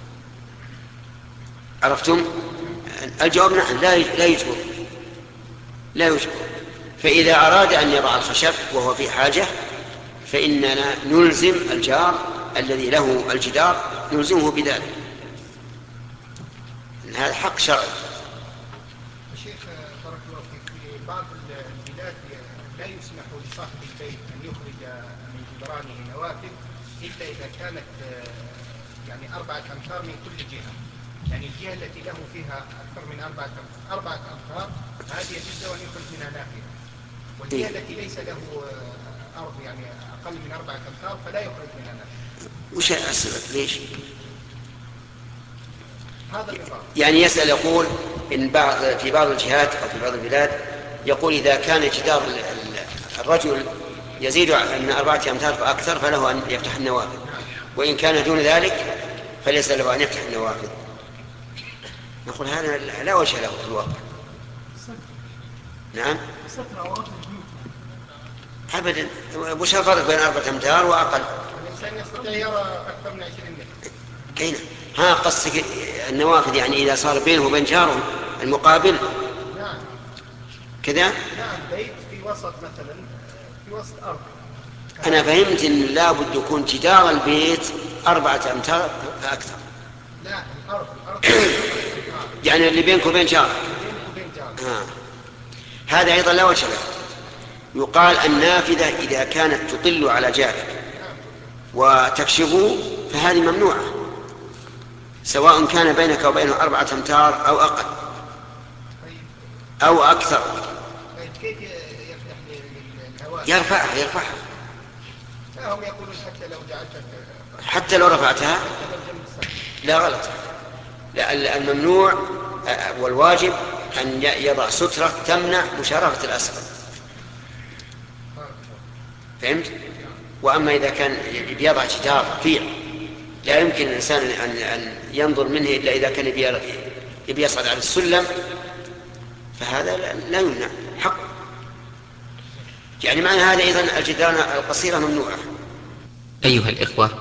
Speaker 1: عرفتم؟ الجواب نعم، لا لا يجبر لا يجبر. فإذا أراد أن يضع الخشب وهو في حاجة فإننا نلزم الجار الذي له الجدار، نلزمه بذلك. هذا حق شرعي.
Speaker 3: الشيخ بارك الله فيك، في بعض البلاد لا يسمح لصاحب البيت أن يخرج من جدرانه نوافذ إلا إذا كانت يعني أربعة أمتار من كل جهة، يعني الجهة التي له فيها أكثر من أربعة أربعة أمتار هذه يجوز أن يخرج منها نافذة، والجهة التي ليس له أرض يعني أقل من أربعة أمتار فلا يخرج منها نافذة.
Speaker 1: وش السبب؟ ليش؟
Speaker 3: هذا النظام.
Speaker 1: يعني يسأل يقول إن بعض في بعض الجهات أو في بعض البلاد يقول إذا كان جدار الرجل يزيد عن أربعة أمتار فأكثر فله أن يفتح النوافذ، وإن كان دون ذلك فليس له أن يفتح النوافذ. نقول هذا لا وجه له في الواقع. نعم. أبدا. وش الفرق بين أربعة أمتار وأقل؟
Speaker 3: الإنسان يستطيع يرى أكثر من عشرين متر.
Speaker 1: أين؟ ها قصدك النوافذ يعني إذا صار بينه وبين جاره المقابل؟
Speaker 3: نعم.
Speaker 1: كذا؟
Speaker 3: نعم، بيت في وسط مثلا في وسط أرض
Speaker 1: أنا فهمت أن لابد يكون جدار البيت أربعة أمتار فأكثر.
Speaker 3: لا الأرض الأرض
Speaker 1: يعني اللي بينك وبين جارك. آه. هذا أيضا لا وجه له. يقال النافذة إذا كانت تطل على جارك وتكشفه فهذه ممنوعة، سواء كان بينك وبينه أربعة أمتار أو أقل أو أكثر.
Speaker 3: كيف يفتح الهواء؟
Speaker 1: يرفعها يرفعها
Speaker 3: هم يقولون حتى لو جعلتك
Speaker 1: حتى لو رفعتها لا غلط. لا الممنوع والواجب أن يضع سترة تمنع مشارفة الأسفل. فهمت؟ وأما إذا كان يضع جدار رفيع لا يمكن الإنسان أن ينظر منه إلا إذا كان يبي يصعد على السلم فهذا لا يمنع حق. يعني معنى هذا أيضا الجدران القصيرة ممنوعة.
Speaker 10: أيها الإخوة،